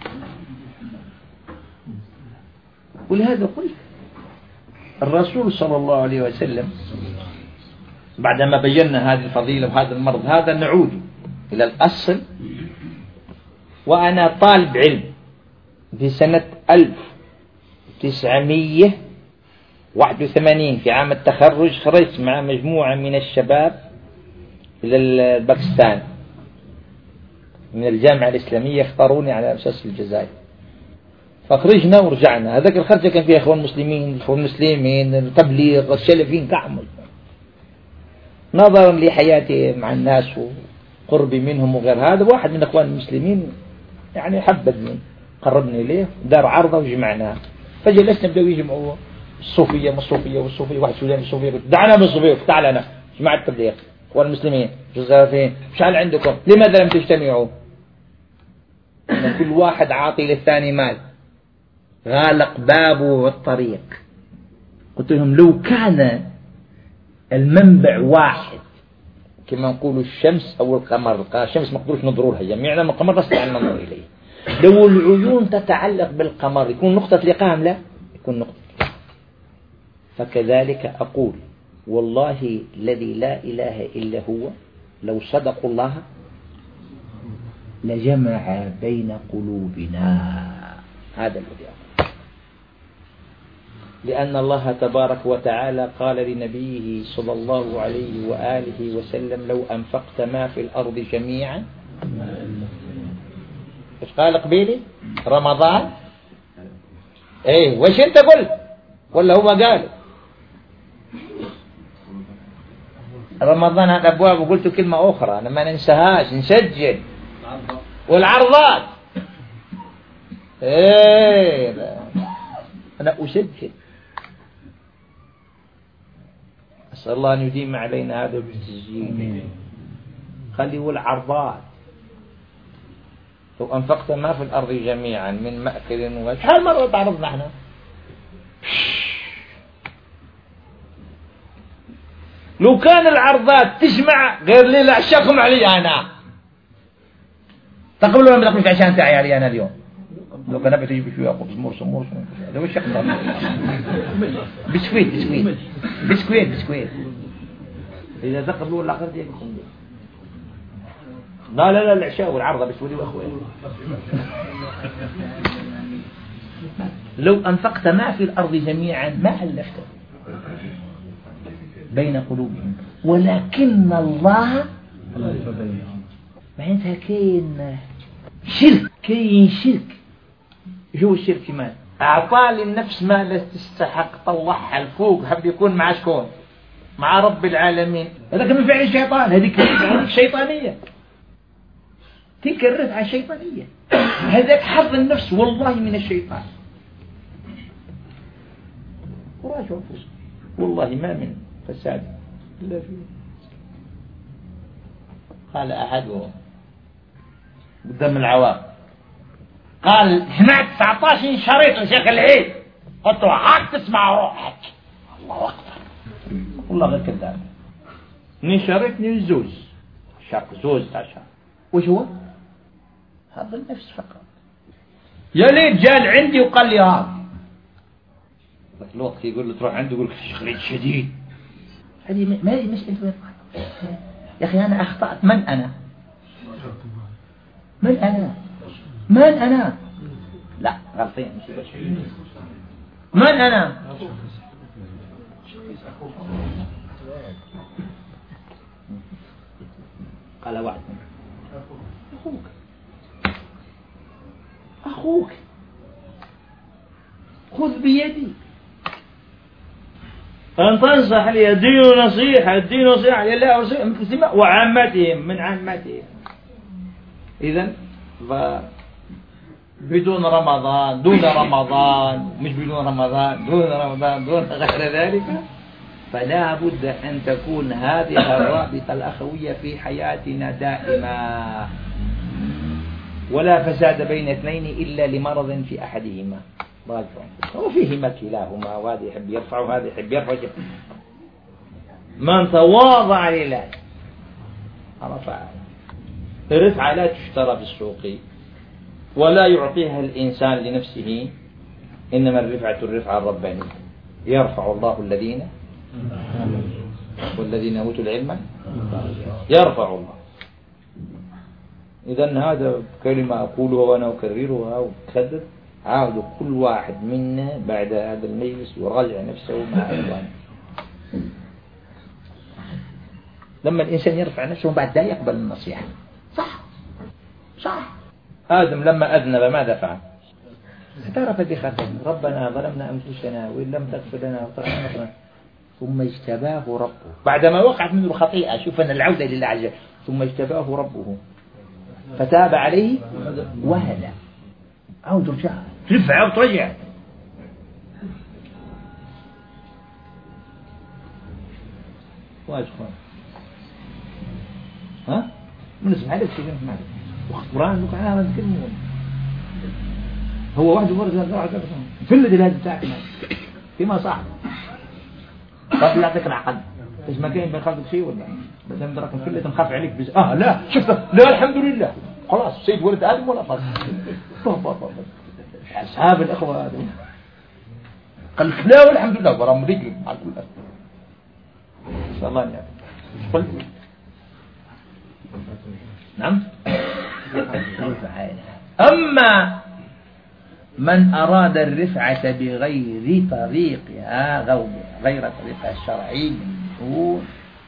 Speaker 1: ولهذا قلت الرسول صلى الله عليه وسلم بعدما بينا هذه الفضيلة وهذا المرض هذا نعود إلى الأصل. وأنا طالب علم في سنة ألف وتسعمية واحد وثمانين في عام التخرج خرجت مع مجموعة من الشباب إلى باكستان من الجامعة الإسلامية، اختاروني على أساس الجزائر، فخرجنا ورجعنا. هذاك الخرجة كان فيها إخوان مسلمين، إخوان مسلمين، التبليغ، السلفيين كعمل. نظرا لحياتي مع الناس وقربي منهم وغير هذا، واحد من إخوان المسلمين يعني حببني، قربني إليه، دار عرضة وجمعناها. فجلسنا بدأوا يجمعوا الصوفية ما الصوفية والصوفية، واحد سوداني الصوفية، قلت دعنا من الصوفية، تعال أنا جماعة التبليغ إخوان المسلمين فين شحال عندكم، لماذا لم تجتمعوا؟ كل واحد عاطي للثاني مال، غالق بابه الطريق. قلت لهم لو كان المنبع واحد كما نقول الشمس أو القمر، الشمس ما قدروش ننظروا لها جميعنا، من القمر نستطيع أن ننظر إليه. لو العيون تتعلق بالقمر يكون نقطة لقاهم؟ لا، يكون نقطة. فكذلك أقول والله الذي لا إله إلا هو لو صدقوا الله لجمع بين قلوبنا. هذا الذي أقول، لأن الله تبارك وتعالى قال لنبيه صلى الله عليه وآله وسلم لو أنفقت ما في الأرض جميعا. إيش قال قبيلي؟ رمضان؟ إيه وش أنت قلت ولا هو قال؟ رمضان الأبواب، وقلت كلمة أخرى أنا ما ننساهاش، نسجل والعرضات. إيه أنا أسجل. أسأل الله أن يديم علينا هذا بالتسجيل. خلي والعرضات. لو أنفقت ما في الأرض جميعا من مأكل وشحال مرة تعرضنا احنا. لو كان العرضات تجمع غير لي لعشاكم علي أنا، تقبلوا ولا ما تقبلوش عشان تاعي علي أنا اليوم؟ لو كان أبي تجيب شوية خبز مرس مرس هذا وش يقدر؟ بسكويت بسكويت بسكويت بسكويت إذا تقبلوا ولا آخر ديكم. لا لا لا العشاء والعرضة بسولي وأخوي. لو أنفقت ما في الأرض جميعا ما ألفته بين قلوبهم ولكن الله معناتها كاين شرك، كاين شرك. شو الشرك؟ مال أعطى للنفس ما لا تستحق، طلعها الفوق، حب يكون مع شكون؟ مع رب العالمين. هذا من فعل الشيطان، هذيك شيطانية، تلك الرفعة الشيطانية، هذاك حظ النفس والله من الشيطان. وراجعوا أنفسكم والله ما من فساد إلا فيه. قال أحدهم قدام العوام، قال سمعت تسعة عشر شريط يا شيخ العيد، قلت له هاك تسمع روحك. الله أكبر، والله غير كذاب. ني شريط ني زوز شاق زوز عشان وش هو؟ هذا النفس فقط. يا ليت جال عندي وقال لي هذا الوقت يقول له تروح عنده يقول لك الشيخ العيد شديد. هذه ما هي مسألة يا أخي. أنا أخطأت. من أنا؟ من أنا؟ من أنا؟ لا غلطين. من أنا؟ قال واحد أخوك أخوك خذ بيدي أن تنصح لي. الدين نصيحة، الدين نصيحة لله ورسوله وعامتهم من عامتهم. إذن بدون رمضان، دون رمضان، مش بدون رمضان، دون رمضان، دون غير ذلك، فلا بد أن تكون هذه الرابطة الأخوية في حياتنا دائما، ولا فساد بين اثنين إلا لمرض في أحدهما. وفيهما كلاهما، وهذا يحب يرفع وهذا يحب يرفع. من تواضع لله رفعه. الرفعة لا تشترى بالسوق ولا يعطيها الإنسان لنفسه، إنما الرفعة الرفعة الربانية. يرفع الله الذين والذين أوتوا العلم يرفع الله. إذن هذا كلمة أقولها وأنا أكررها وأكدد عاودوا كل واحد منا بعد هذا المجلس يراجع نفسه مع إخوانه. لما الإنسان يرفع نفسه بعد ذا يقبل النصيحة. صح صح. آدم لما أذنب ماذا فعل؟ اعترف بخطئه، ربنا ظلمنا أنفسنا وإن لم تغفر لنا وترحمنا، ثم اجتباه ربه بعدما وقعت منه الخطيئة. شوف أن العودة لله عز وجل. ثم اجتباه ربه فتاب عليه وهدى. عود رجع ترفع وترجع. واجب ها من اسمع لك شيء ما وقت قرآن لك أنا نتكلم هو واحد ورد هذا في اللي هذا بتاعك فيما صح طب لا تكره حد ايش ما كاين بين خلقك شيء ولا بس انت راك كله تنخاف عليك بز... اه لا شفت لا الحمد لله خلاص سيد ولد ادم ولا فاضي اصحاب الاخوه هذول قال لك لا والحمد لله برا مريق على كل اسف ان شاء الله يعني قلت نعم. اما من أراد الرفعة بغير طريقها غير طريقها الشرعي من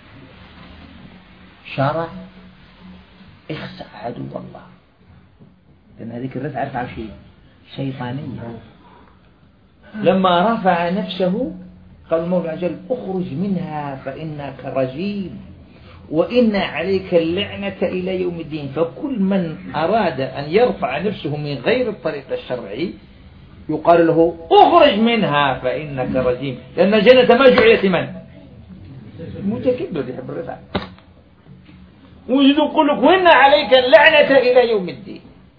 Speaker 1: شرع اخسأ عدو الله، لأن هذيك الرفعة رفعة شيء شيطانية. لما رفع نفسه قال المولى عز وجل اخرج منها فإنك رجيم وإن عليك اللعنة إلى يوم الدين. فكل من أراد أن يرفع نفسه من غير الطريق الشرعي يقال له اخرج منها فإنك رجيم، لأن الجنة ما جعلت من متكبر يحب الرفع ويجد يقول لك وإن عليك اللعنة إلى يوم الدين.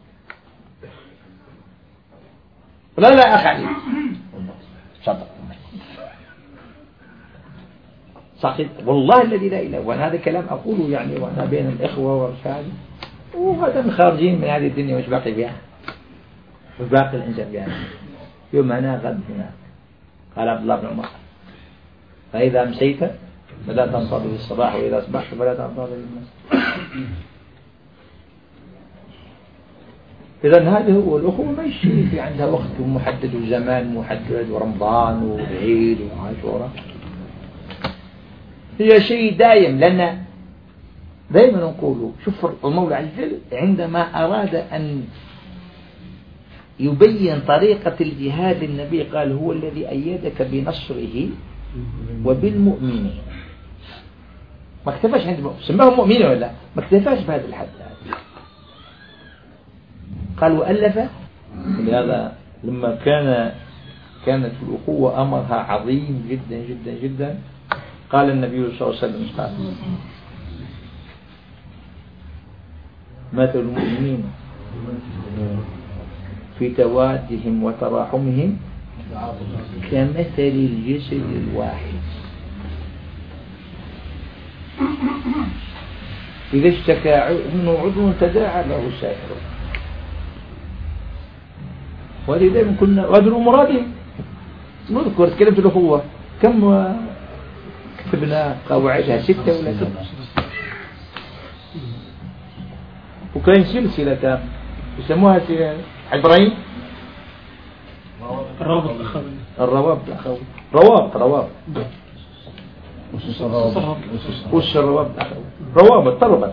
Speaker 1: لا لا أخ علي صدق صحيح والله الذي لا إله. وأنا هذا الكلام أقوله يعني وأنا بين الإخوة والرشاد وغدا خارجين من هذه الدنيا مش باقي بها مش باقي الإنسان بها. يوم أنا غد هنا قال عبد الله بن عمر فإذا أمسيت فلا تنتظر الصباح وإذا أصبحت فلا تنتظر المساء. إذن هذا هو الأخوة ما يشي في عندها وقت محدد وزمان محدد ورمضان والعيد وعاشوراء، هي شيء دائم. لأن دائما نقول شوف المولى عز وجل عندما أراد أن يبين طريقة الجهاد النبي قال هو الذي أيدك بنصره وبالمؤمنين. ما اكتفاش عند المؤمنين سماهم مؤمنين ولا ما اكتفاش بهذا الحد. قال وألف. لهذا لما كان كانت الأخوة أمرها عظيم جدا جدا جدا قال النبي صلى الله عليه وسلم قال مثل المؤمنين في توادهم وتراحمهم كمثل الجسد الواحد إذا اشتكى منه عضو تداعى له سائره. ولذلك كنا هذه الأمور هذه نذكر تكلمت الأخوة كم كتبنا قواعدها ستة ولا سبعة وكاين سلسلة يسموها إبراهيم
Speaker 6: الروابط الأخوي
Speaker 1: الروابط الأخوي روابط روابط وش الروابط الأخوي روابط طلبت.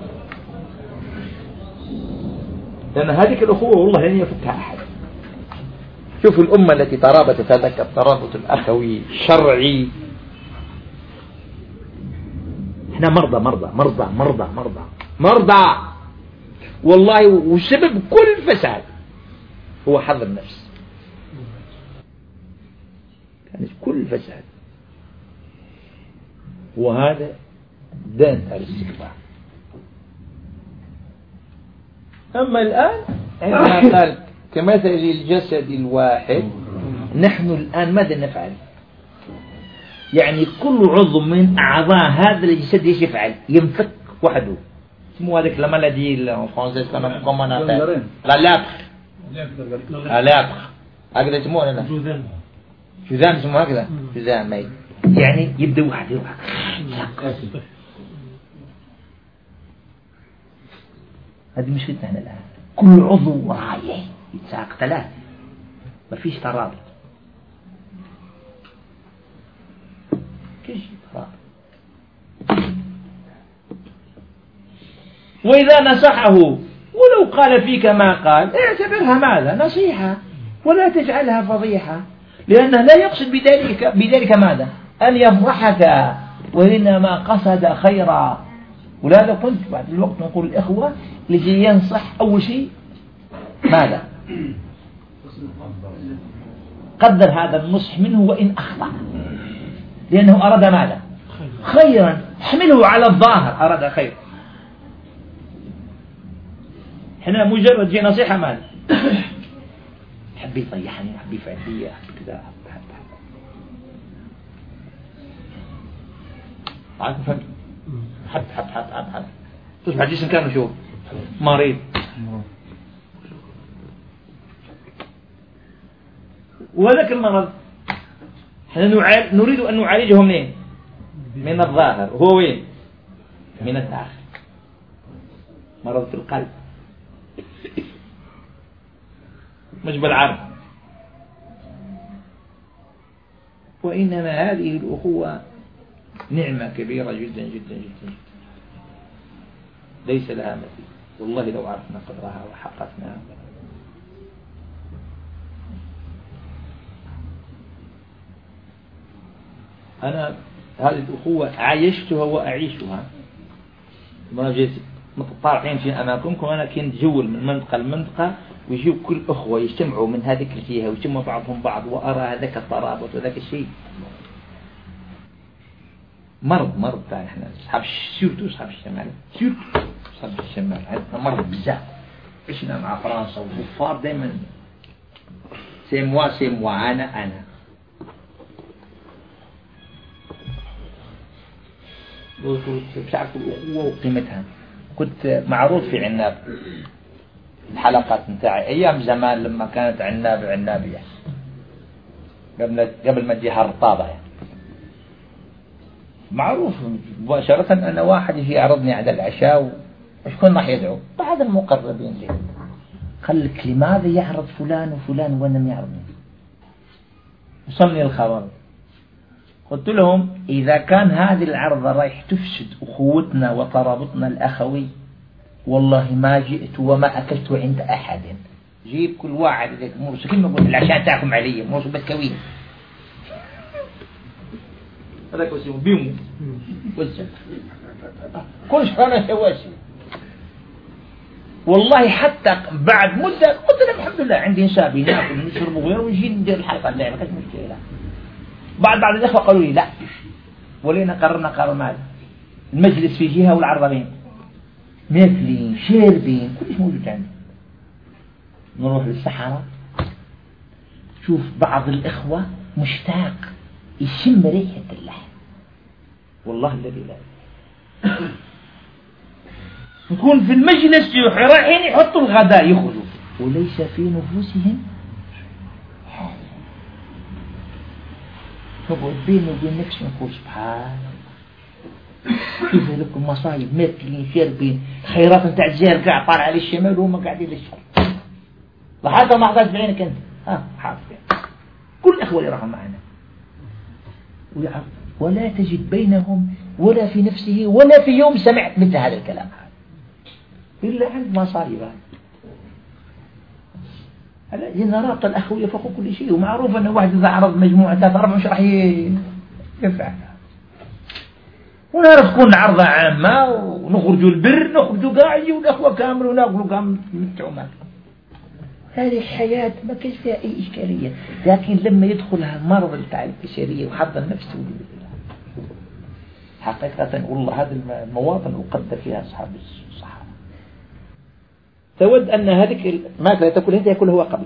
Speaker 1: لأن هذه الأخوة والله لن يفتها أحد. شوف الأمة التي ترابطت هذاك الترابط الأخوي الشرعي. احنا مرضى مرضى مرضى مرضى مرضى مرضى والله. وسبب كل فساد هو حظ النفس. يعني كل فساد وهذا دان الاستكبار. أما الآن عندما قال كمثل الجسد الواحد نحن الآن ماذا نفعل؟ يعني كل عضو من أعضاء هذا الجسد ايش يفعل؟ ينفك وحده. اسمه هذاك لما الذي الفرنسيس كانوا كمان لا لا لا لا هكذا يسمونه هنا جذام جذام اسمه هكذا جذام ماي يعني يبدأ واحد يروح هذه مشكلتنا هنا الآن. كل عضو رايح يتساق ثلاث ما فيش ترابط، كل شيء ترابط. وإذا نصحه ولو قال فيك ما قال اعتبرها ماذا؟ نصيحة، ولا تجعلها فضيحة، لأنه لا يقصد بذلك بذلك ماذا؟ أن يفضحك، وإنما قصد خيرا. ولهذا كنت بعد الوقت نقول الإخوة لجي ينصح أول شيء ماذا؟ قدر هذا النصح منه وإن أخطأ، لأنه أراد ماذا؟ خيرا، احمله على الظاهر أراد خير. احنا مجرد جي نصيحة ماذا؟ حبي يطيحني، حبي يفعل لي، حبي كذا، حب حب حب حب حب حب حب حب حب تصبح جسم كامل شو مريض. وذاك المرض احنا نريد أن نعالجه منين؟ من الظاهر. هو وين؟ من الداخل. مرض في القلب مش بالعرض. وإنما هذه الأخوة نعمة كبيرة جدا جدا جدا، ليس لها مثيل. والله لو عرفنا قدرها وحققناها. أنا هذه الأخوة عايشتها وأعيشها. ما جيت متطارحين في أماكنكم، أنا كنت جول من منطقة لمنطقة، ويجيب كل أخوة يجتمعوا من هذيك الجهة ويجتمعوا بعضهم بعض، وأرى هذاك الترابط وذاك الشيء. مرض مرض تاعنا احنا أصحاب السيوتو، أصحاب الشمال سيوتو، أصحاب الشمال عندنا مرض بزاف. عشنا مع فرنسا والكفار دائما سيموا سيموا أنا أنا بتعرفوا الأخوة وقيمتها. كنت معروض في عناب الحلقات نتاعي أيام زمان لما كانت عناب عنابية قبل قبل ما تجيها الرطابة يعني. معروف مباشرة أن واحد يجي يعرضني على العشاء وشكون راح يدعو؟ بعض المقربين لي. قال لك لماذا يعرض فلان وفلان وأنا ما يعرضني؟ وصلني الخبر. قلت لهم إذا كان هذه العرضة رايح تفسد أخوتنا وترابطنا الأخوي والله ما جئت وما أكلت عند أحد. جيب كل واحد مرسو كلمة قلت العشاء تاكم علي مرسو بسكوين هذاك وسيم بيمو وزن كل شهر سواسي. والله حتى بعد مدة قلت لهم الحمد لله عندي نسابي ناكل ونشرب وغيره ونجي ندير الحلقة اللي ما كانت مشكلة. بعد بعد الإخوة قالوا لي لا، ولينا قررنا قرار ماذا؟ المجلس في جهة والعرضين ماكلين شاربين كل شيء موجود عندنا. نروح للصحراء شوف بعض الإخوة مشتاق يشم ريحة اللحم، والله الذي لا نكون في المجلس رايحين يحطوا الغداء يخرجوا وليس في نفوسهم نقعد بينه وبين نفسي نقول سبحان كيف لكم مصايب ماكلين شاربين خيرات نتاع الجزائر قاع طالع على الشمال وهم قاعدين للشرق. لاحظت ما حطيت بعينك انت؟ ها حاطط كل اخوه اللي راحوا معنا ويعرف ولا تجد بينهم ولا في نفسه ولا في يوم سمعت مثل هذا الكلام الا عند مصايب. هلا جنرات الأخوية فوق كل شيء، ومعروف أن واحد إذا عرض مجموعة ثلاثة أربعة مش راح ينفع. ونعرف تكون عرضة عامة ونخرجوا البر نخرجوا قاعدين والأخوة كامل وناكلوا كامل متعوا معك. هذه الحياة ما كانش فيها أي إشكالية، لكن لما يدخلها المرض بتاع البشرية وحظ النفس حقيقة والله هذه المواطن أقدر فيها أصحاب الصحابة. تود أن هذه ما لا تأكل أنت يأكل هو قبل،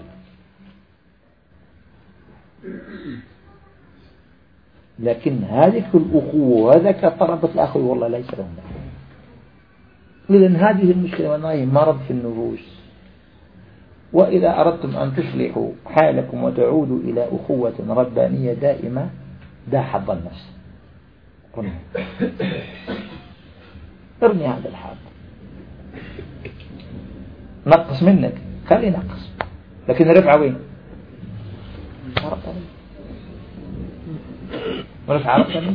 Speaker 1: لكن هذه الأخوة وهذاك الترابط الأخوي والله ليس لهم. إذن هذه المشكلة والله مرض في النفوس. وإذا أردتم أن تصلحوا حالكم وتعودوا إلى أخوة ربانية دائمة دا حظ النفس. ارمي هذا الحظ، نقص منك خلي نقص، لكن الرفعة وين؟ ونفع عرفتني.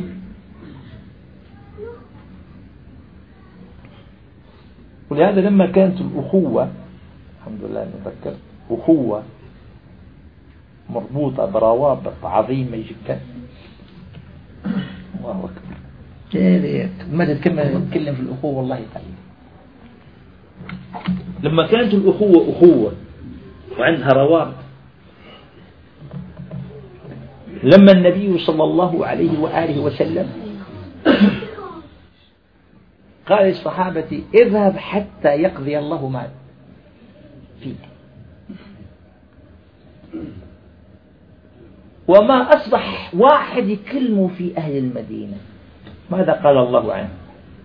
Speaker 1: ولهذا لما كانت الأخوة، الحمد لله نتذكر، أخوة مربوطة بروابط عظيمة جدا. الله أكبر. ما تتكلم في الأخوة والله تعالى. لما كانت الأخوة أخوة وعندها روابط، لما النبي صلى الله عليه وآله وسلم قال للصحابة اذهب حتى يقضي الله ما فيك، وما أصبح واحد يكلمه في أهل المدينة. ماذا قال الله عنه؟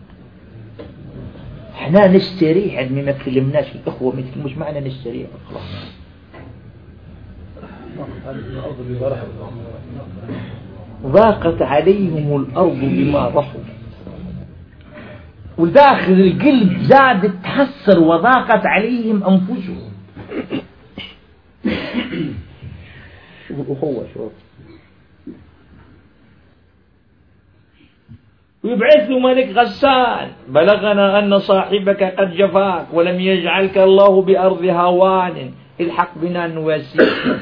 Speaker 1: احنا نستريح عندما ما تكلمناش الأخوة، ما تكلموش معنا نستريح خلاص. ضاقت عليهم الأرض بما رحبت، وداخل القلب زادت تحسر وضاقت عليهم أنفسهم. شوف الأخوة، شوف. ويبعث ملك غسان بلغنا أن صاحبك قد جفاك ولم يجعلك الله بأرض هوان الحق بنا نواسيك.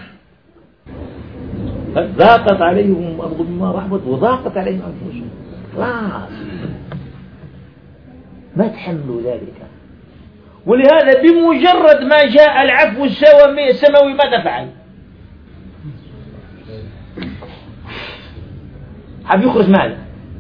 Speaker 1: ضاقت عليهم الأرض بما رحبت وضاقت عليهم أنفسهم. خلاص ما تحملوا ذلك. ولهذا بمجرد ما جاء العفو السماوي ماذا فعل؟ حب يخرج ماذا؟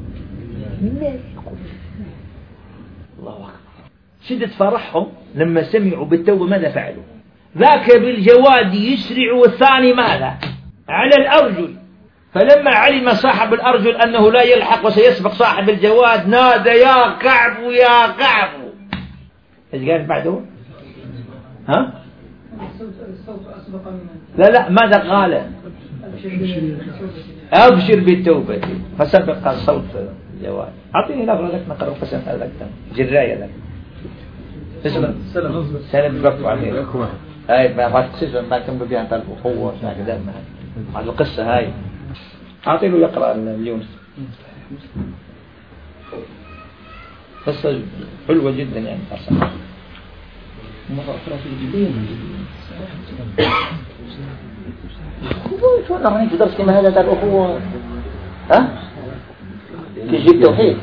Speaker 1: الله أكبر. شدة فرحهم لما سمعوا بالتوبة ماذا فعلوا؟ ذاك بالجواد يسرع، والثاني ماذا؟ على الأرجل. فلما علم صاحب الأرجل أنه لا يلحق وسيسبق صاحب الجواد نادى يا كعب يا كعب. ايش قال بعده؟ ها؟ لا لا ماذا قال؟ أبشر بالتوبة، فسبق صوت الجواد. أعطيني نظرة لك نقرأ قسم هذا جراية لك. اسمه سلم سلم بقوا عليه. هاي ما فات سلم ما كان ببيع عن الأخوة هكذا مع القصة هاي. أعطي له يقرأ اليوم. قصة حلوة جدا يعني أصلا. مرة أخرى في الجديد. شو نرى في درس كما هذا الأخوة؟ ها؟ تجي التوحيد.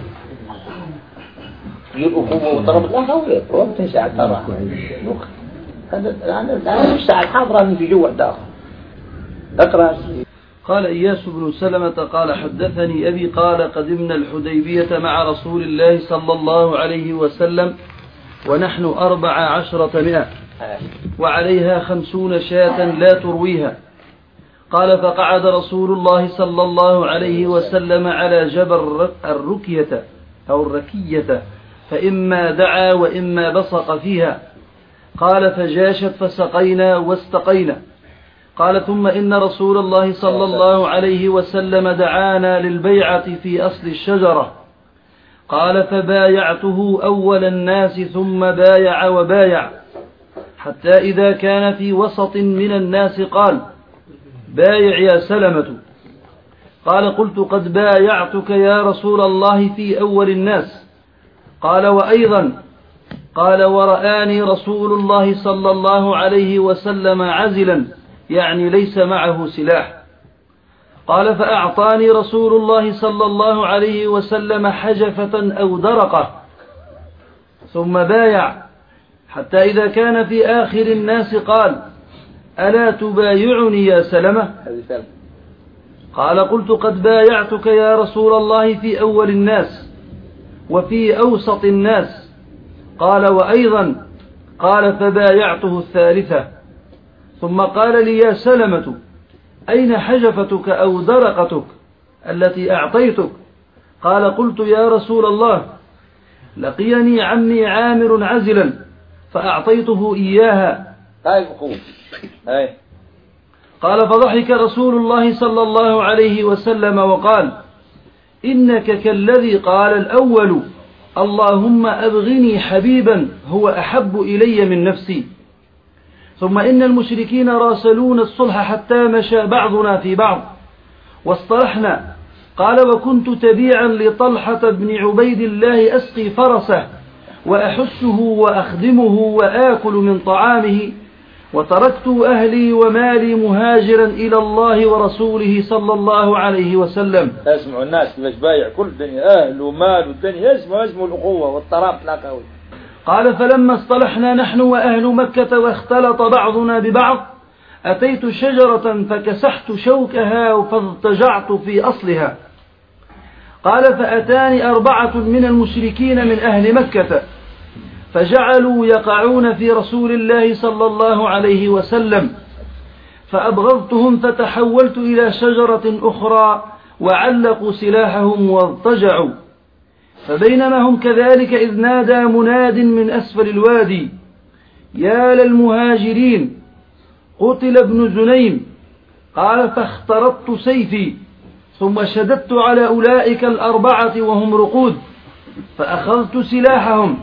Speaker 1: تجي الأخوة وطلب لا هو وقت ساعة ترى. هذا أنا مش ساعة الحاضرة في جوع داخل. اقرأ.
Speaker 6: قال إياس بن سلمة قال حدثني أبي قال قدمنا الحديبية مع رسول الله صلى الله عليه وسلم ونحن أربع عشرة مئة وعليها خمسون شاة لا ترويها. قال فقعد رسول الله صلى الله عليه وسلم على جبل الركية أو الركية فإما دعا وإما بصق فيها. قال فجاشت فسقينا واستقينا. قال ثم إن رسول الله صلى الله عليه وسلم دعانا للبيعة في أصل الشجرة. قال فبايعته أول الناس ثم بايع وبايع حتى إذا كان في وسط من الناس قال بايع يا سلمة. قال قلت قد بايعتك يا رسول الله في أول الناس. قال وأيضا. قال ورآني رسول الله صلى الله عليه وسلم عزلا يعني ليس معه سلاح. قال فأعطاني رسول الله صلى الله عليه وسلم حجفة أو درقة ثم بايع حتى إذا كان في آخر الناس قال ألا تبايعني يا سلمة؟ قال قلت قد بايعتك يا رسول الله في أول الناس وفي أوسط الناس. قال وأيضا. قال فبايعته الثالثة. ثم قال لي يا سلمة أين حجفتك أو درقتك التي أعطيتك؟ قال قلت يا رسول الله لقيني عمي عامر عزلا فأعطيته إياها. قال فضحك رسول الله صلى الله عليه وسلم وقال إنك كالذي قال الأول اللهم أبغني حبيبا هو أحب إلي من نفسي. ثم إن المشركين راسلون الصلح حتى مشى بعضنا في بعض واصطلحنا قال: وكنت تبيعا لطلحة بن عبيد الله أسقي فرسه وأحسه وأخدمه وآكل من طعامه، وتركت أهلي ومالي مهاجرا إلى الله ورسوله صلى الله عليه وسلم.
Speaker 1: اسمعوا الناس كيفاش بايع كل الدنيا، أهل ومال والدنيا، اسمعوا اسمعوا الأخوة والطراب لا قوي.
Speaker 6: قال: فلما اصطلحنا نحن وأهل مكة واختلط بعضنا ببعض أتيت شجرة فكسحت شوكها فاضطجعت في أصلها. قال: فأتاني أربعة من المشركين من أهل مكة فجعلوا يقعون في رسول الله صلى الله عليه وسلم، فأبغضتهم فتحولت إلى شجرة أخرى وعلقوا سلاحهم واضطجعوا. فبينما هم كذلك إذ نادى مناد من أسفل الوادي: يا للمهاجرين، قتل ابن زنيم. قال: فاخترطت سيفي ثم شددت على أولئك الأربعة وهم رقود، فأخذت سلاحهم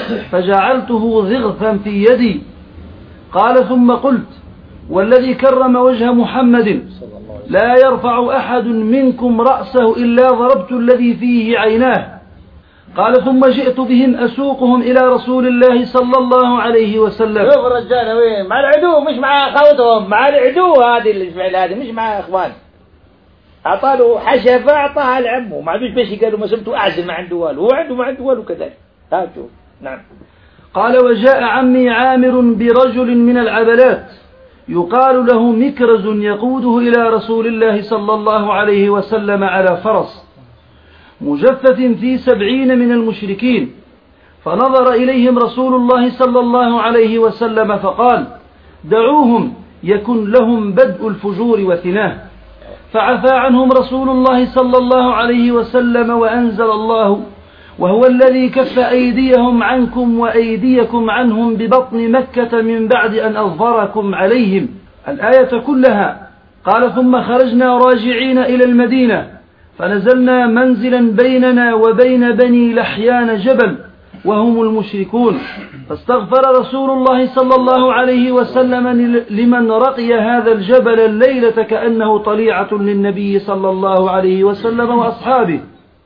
Speaker 6: فجعلته ضغثا في يدي. قال: ثم قلت: والذي كرم وجه محمد لا يرفع أحد منكم رأسه إلا ضربت الذي فيه عيناه. قال: ثم جئت بهم أسوقهم إلى رسول الله صلى الله عليه وسلم.
Speaker 1: شوف الرجال وين؟ مع العدو مش مع أخوتهم، مع العدو. هذه الفعل هذه مش مع إخوان. أعطاله حشفة أعطاها لعمه، ما عندوش باش قالوا ما سمته أعزل ما عنده والو، هو عنده ما عنده والو كذلك. هاتوا. نعم.
Speaker 6: قال: وجاء عمي عامر برجل من العبلات يقال له مكرز يقوده إلى رسول الله صلى الله عليه وسلم على فرس مجفف في سبعين من المشركين، فنظر إليهم رسول الله صلى الله عليه وسلم فقال: دعوهم يكن لهم بدء الفجور وثناه. فعفى عنهم رسول الله صلى الله عليه وسلم وأنزل الله: وهو الذي كف أيديهم عنكم وأيديكم عنهم ببطن مكة من بعد أن أظفركم عليهم، الآية كلها. قال: ثم خرجنا راجعين إلى المدينة فنزلنا منزلا بيننا وبين بني لحيان جبل وهم المشركون، فاستغفر رسول الله صلى الله عليه وسلم لمن رقي هذا الجبل الليلة كأنه طليعة للنبي صلى الله عليه وسلم وأصحابه.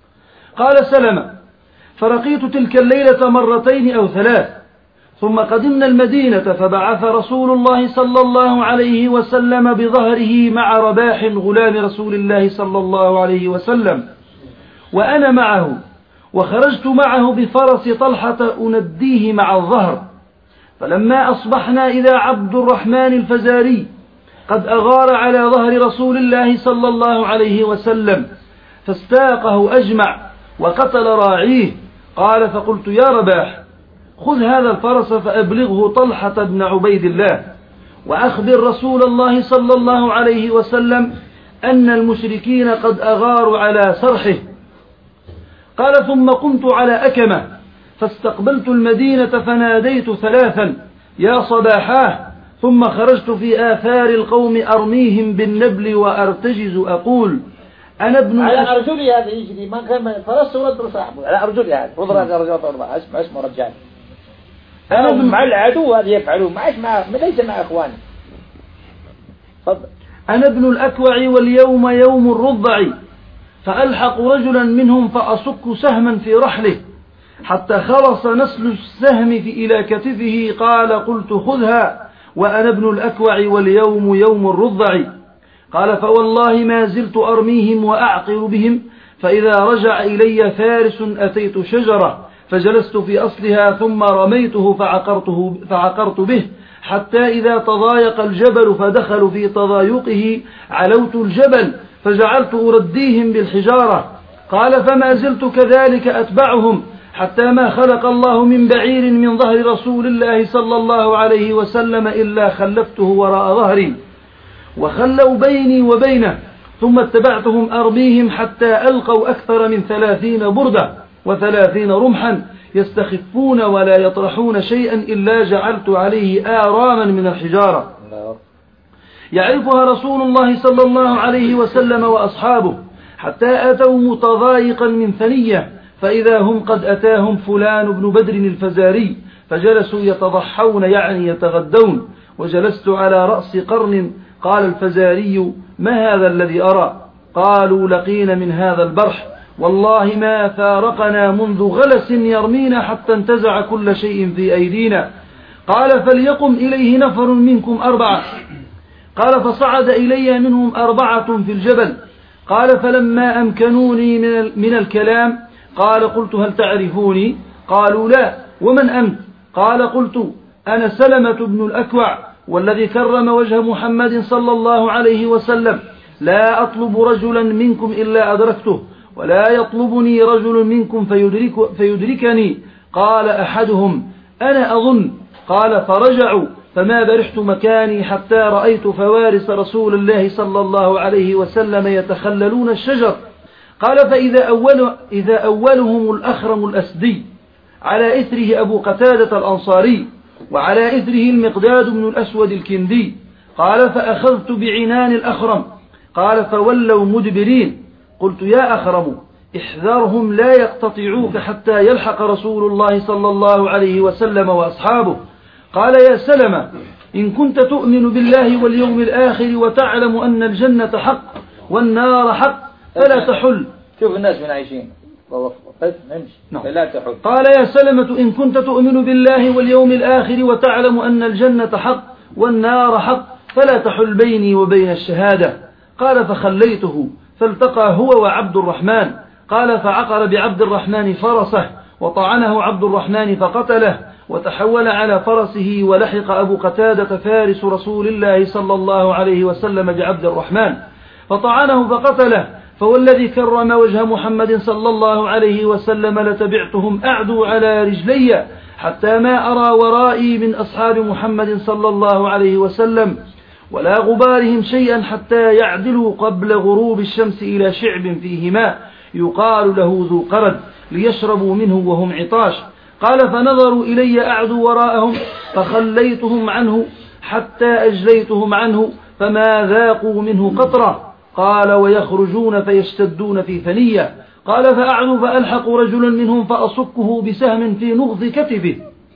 Speaker 6: قال سلمة: فرقيت تلك الليلة مرتين أو ثلاث، ثم قدمنا المدينة فبعث رسول الله صلى الله عليه وسلم بظهره مع رباح غلام رسول الله صلى الله عليه وسلم، وأنا معه، وخرجت معه بفرس طلحة أنديه مع الظهر. فلما أصبحنا إذا عبد الرحمن الفزاري قد أغار على ظهر رسول الله صلى الله عليه وسلم فاستاقه أجمع وقتل راعيه. قال: فقلت: يا رباح، خذ هذا الفرس فأبلغه طلحة بن عبيد الله، وأخبر رسول الله صلى الله عليه وسلم أن المشركين قد أغاروا على سرحه. قال: ثم قمت على أكمة فاستقبلت المدينة فناديت ثلاثا: يا صباحاه، ثم خرجت في آثار القوم أرميهم بالنبل وأرتجز أقول: أنا ابن
Speaker 1: على أرجلي هذا يجري ما كان فرس ورد صاحبه على أرجلي هذا وضرب هذا رجال أربعة اسمه اسمه رجال. أنا مع العدو هذا يفعلون معش مع ليس مع إخواني.
Speaker 6: فضل. أنا ابن الأكوع واليوم يوم الرضع، فألحق رجلا منهم فأصك سهما في رحله حتى خلص نسل السهم في إلى كتفه. قال: قلت: خذها وأنا ابن الأكوع واليوم يوم الرضع. قال: فوالله ما زلت أرميهم وأعقر بهم، فإذا رجع إلي فارس أتيت شجرة فجلست في أصلها ثم رميته فعقرته فعقرت به حتى إذا تضايق الجبل فدخلوا في تضايقه علوت الجبل فجعلت أرديهم بالحجارة. قال: فما زلت كذلك أتبعهم حتى ما خلق الله من بعير من ظهر رسول الله صلى الله عليه وسلم إلا خلفته وراء ظهري وخلوا بيني وبينه، ثم اتبعتهم أرميهم حتى ألقوا أكثر من ثلاثين بردة وثلاثين رمحا يستخفون ولا يطرحون شيئا إلا جعلت عليه آراما من الحجارة يعرفها رسول الله صلى الله عليه وسلم وأصحابه، حتى أتوا متضايقا من ثنية فإذا هم قد أتاهم فلان بن بدر الفزاري، فجلسوا يتضحون يعني يتغدون، وجلست على رأس قرن. قال الفزاري: ما هذا الذي أرى؟ قالوا لقينا من هذا البرح والله ما فارقنا منذ غلس يرمينا حتى انتزع كل شيء في أيدينا. قال فليقم إليه نفر منكم أربعة. قال فصعد إلي منهم أربعة في الجبل. قال فلما أمكنوني من الكلام قال قلت هل تعرفوني؟ قالوا لا. ومن أنت؟ قال قلت أنا سلمة بن الأكوع والذي كرم وجه محمد صلى الله عليه وسلم، لا أطلب رجلا منكم إلا أدركته ولا يطلبني رجل منكم فيدرك فيدركني. قال أحدهم أنا أظن. قال فرجعوا فما برحت مكاني حتى رأيت فوارس رسول الله صلى الله عليه وسلم يتخللون الشجر. قال فإذا أول إذا أولهم الأخرم الأسدي، على إثره أبو قتادة الأنصاري، وعلى إثره المقداد بن الأسود الكندي. قال فأخذت بعنان الأخرم. قال فولوا مدبرين. قلت يا أخرم احذرهم لا يقتطعوك حتى يلحق رسول الله صلى الله عليه وسلم وأصحابه. قال يا سلمة إن كنت تؤمن بالله واليوم الآخر وتعلم أن الجنة حق والنار حق فلا تحل.
Speaker 1: شوف الناس من عايشين. لا تحل.
Speaker 6: قال يا سلمة إن كنت تؤمن بالله واليوم الآخر وتعلم أن الجنة حق والنار حق فلا تحل بيني وبين الشهادة. قال فخليته فالتقى هو وعبد الرحمن. قال فعقر بعبد الرحمن فرسه وطعنه عبد الرحمن فقتله، وتحول على فرسه ولحق أبو قتادة فارس رسول الله صلى الله عليه وسلم بعبد الرحمن فطعنه فقتله. فوالذي كرم وجه محمد صلى الله عليه وسلم لتبعتهم أعدو على رجلي حتى ما أرى ورائي من أصحاب محمد صلى الله عليه وسلم ولا غبارهم شيئا حتى يعدلوا قبل غروب الشمس إلى شعب فيه ماء يقال له ذو قرد ليشربوا منه وهم عطاش. قال فنظروا إلي أعدوا وراءهم فخليتهم عنه حتى أجليتهم عنه فما ذاقوا منه قطرة. قال ويخرجون فيشتدون في ثنية. قال فأعدوا فألحق رجلا منهم فأصكه بسهم في نغض كتفه.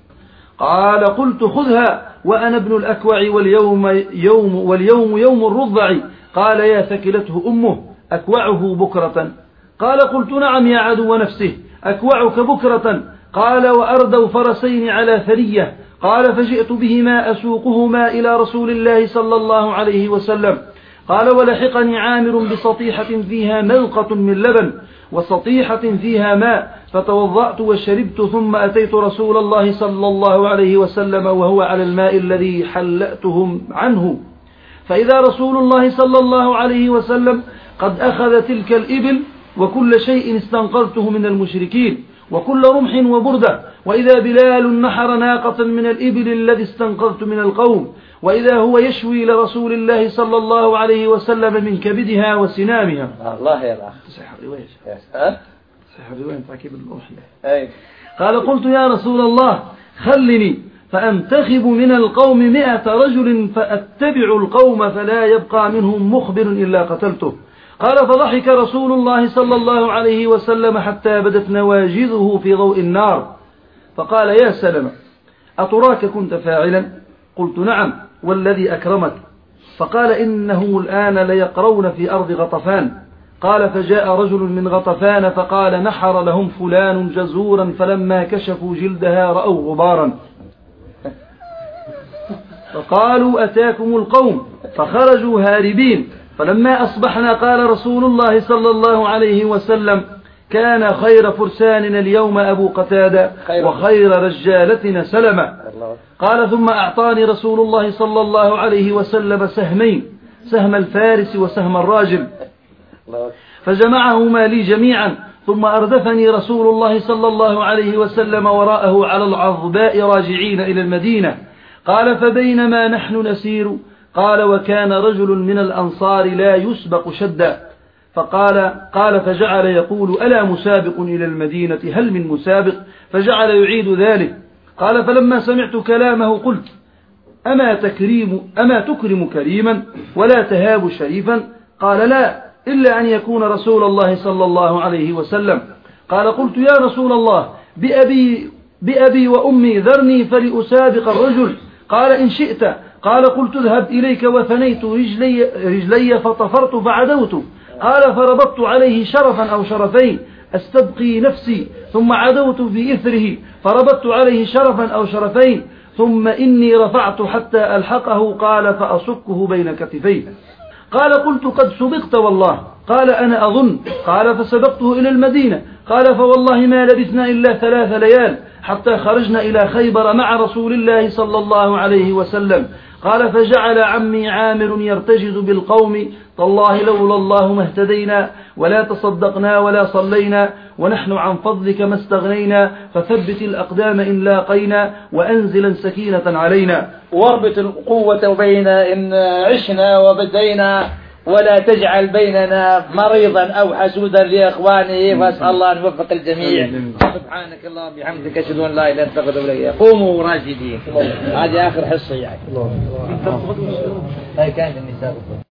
Speaker 6: قال قلت خذها وأنا ابن الأكوع واليوم يوم, واليوم يوم الرضع. قال يا ثكلته أمه أكوعه بكرة. قال قلت نعم يا عدو نفسه أكوعك بكرة. قال وأردوا فرسين على ثرية. قال فجئت بهما أسوقهما إلى رسول الله صلى الله عليه وسلم. قال ولحقني عامر بسطيحة فيها ملقة من لبن وسطيحة فيها ماء فتوضأت وشربت ثم أتيت رسول الله صلى الله عليه وسلم وهو على الماء الذي حلأتهم عنه، فإذا رسول الله صلى الله عليه وسلم قد أخذ تلك الإبل وكل شيء استنقذته من المشركين وكل رمح وبردة، وإذا بلال نحر ناقة من الإبل الذي استنقذت من القوم، وإذا هو يشوي لرسول الله صلى الله عليه وسلم من كبدها وسنامها.
Speaker 1: الله يا أخي
Speaker 6: صحيح الرواية
Speaker 1: أه؟
Speaker 6: صحيح الرواية تعكيب الروح. قال قلت يا رسول الله خلني فأنتخب من القوم مئة رجل فأتبع القوم فلا يبقى منهم مخبر إلا قتلته. قال فضحك رسول الله صلى الله عليه وسلم حتى بدت نواجذه في ضوء النار فقال يا سلمة أتراك كنت فاعلا؟ قلت نعم والذي أكرمك. فقال إنهم الآن ليقرون في أرض غطفان. قال فجاء رجل من غطفان فقال نحر لهم فلان جزورا فلما كشفوا جلدها رأوا غبارا فقالوا أتاكم القوم فخرجوا هاربين. فلما أصبحنا قال رسول الله صلى الله عليه وسلم كان خير فرساننا اليوم أبو قتادة وخير رجالتنا سلمة. قال ثم أعطاني رسول الله صلى الله عليه وسلم سهمين، سهم الفارس وسهم الراجل، فجمعهما لي جميعا ثم أردفني رسول الله صلى الله عليه وسلم وراءه على العظباء راجعين إلى المدينة. قال فبينما نحن نسير قال وكان رجل من الأنصار لا يسبق شدا فقال قال فجعل يقول ألا مسابق إلى المدينة هل من مسابق؟ فجعل يعيد ذلك. قال فلما سمعت كلامه قلت أما تكريم أما تكرم كريما ولا تهاب شريفا؟ قال لا إلا أن يكون رسول الله صلى الله عليه وسلم. قال قلت يا رسول الله بأبي, بأبي وأمي ذرني فلأسابق الرجل. قال إن شئت. قال قلت اذهب إليك وثنيت رجلي, رجلي فطفرت فعدوت. قال فربطت عليه شرفا أو شرفين أستبقي نفسي، ثم عدوت في إثره فربطت عليه شرفا أو شرفين، ثم إني رفعت حتى ألحقه، قال فأصكه بين كتفيه. قال قلت قد سبقت والله، قال أنا أظن، قال فسبقته إلى المدينة، قال فوالله ما لبثنا إلا ثلاث ليال حتى خرجنا إلى خيبر مع رسول الله صلى الله عليه وسلم. قال فجعل عمي عامر يرتجز بالقوم تالله لولا الله ما اهتدينا ولا تصدقنا ولا صلينا ونحن عن فضلك ما استغنينا، فثبت الأقدام إن لاقينا وأنزلا سكينة علينا.
Speaker 1: واربط القوة بين إن عشنا وبدينا، ولا تجعل بيننا مريضا أو حسودا لإخوانه، فأسأل الله أن يوفق الجميع. سبحانك اللهم وبحمدك أشهد أن لا إله إلا أنت أستغفرك إليك. قوموا راجدين. هذه آخر حصة يعني. هاي كانت النساء.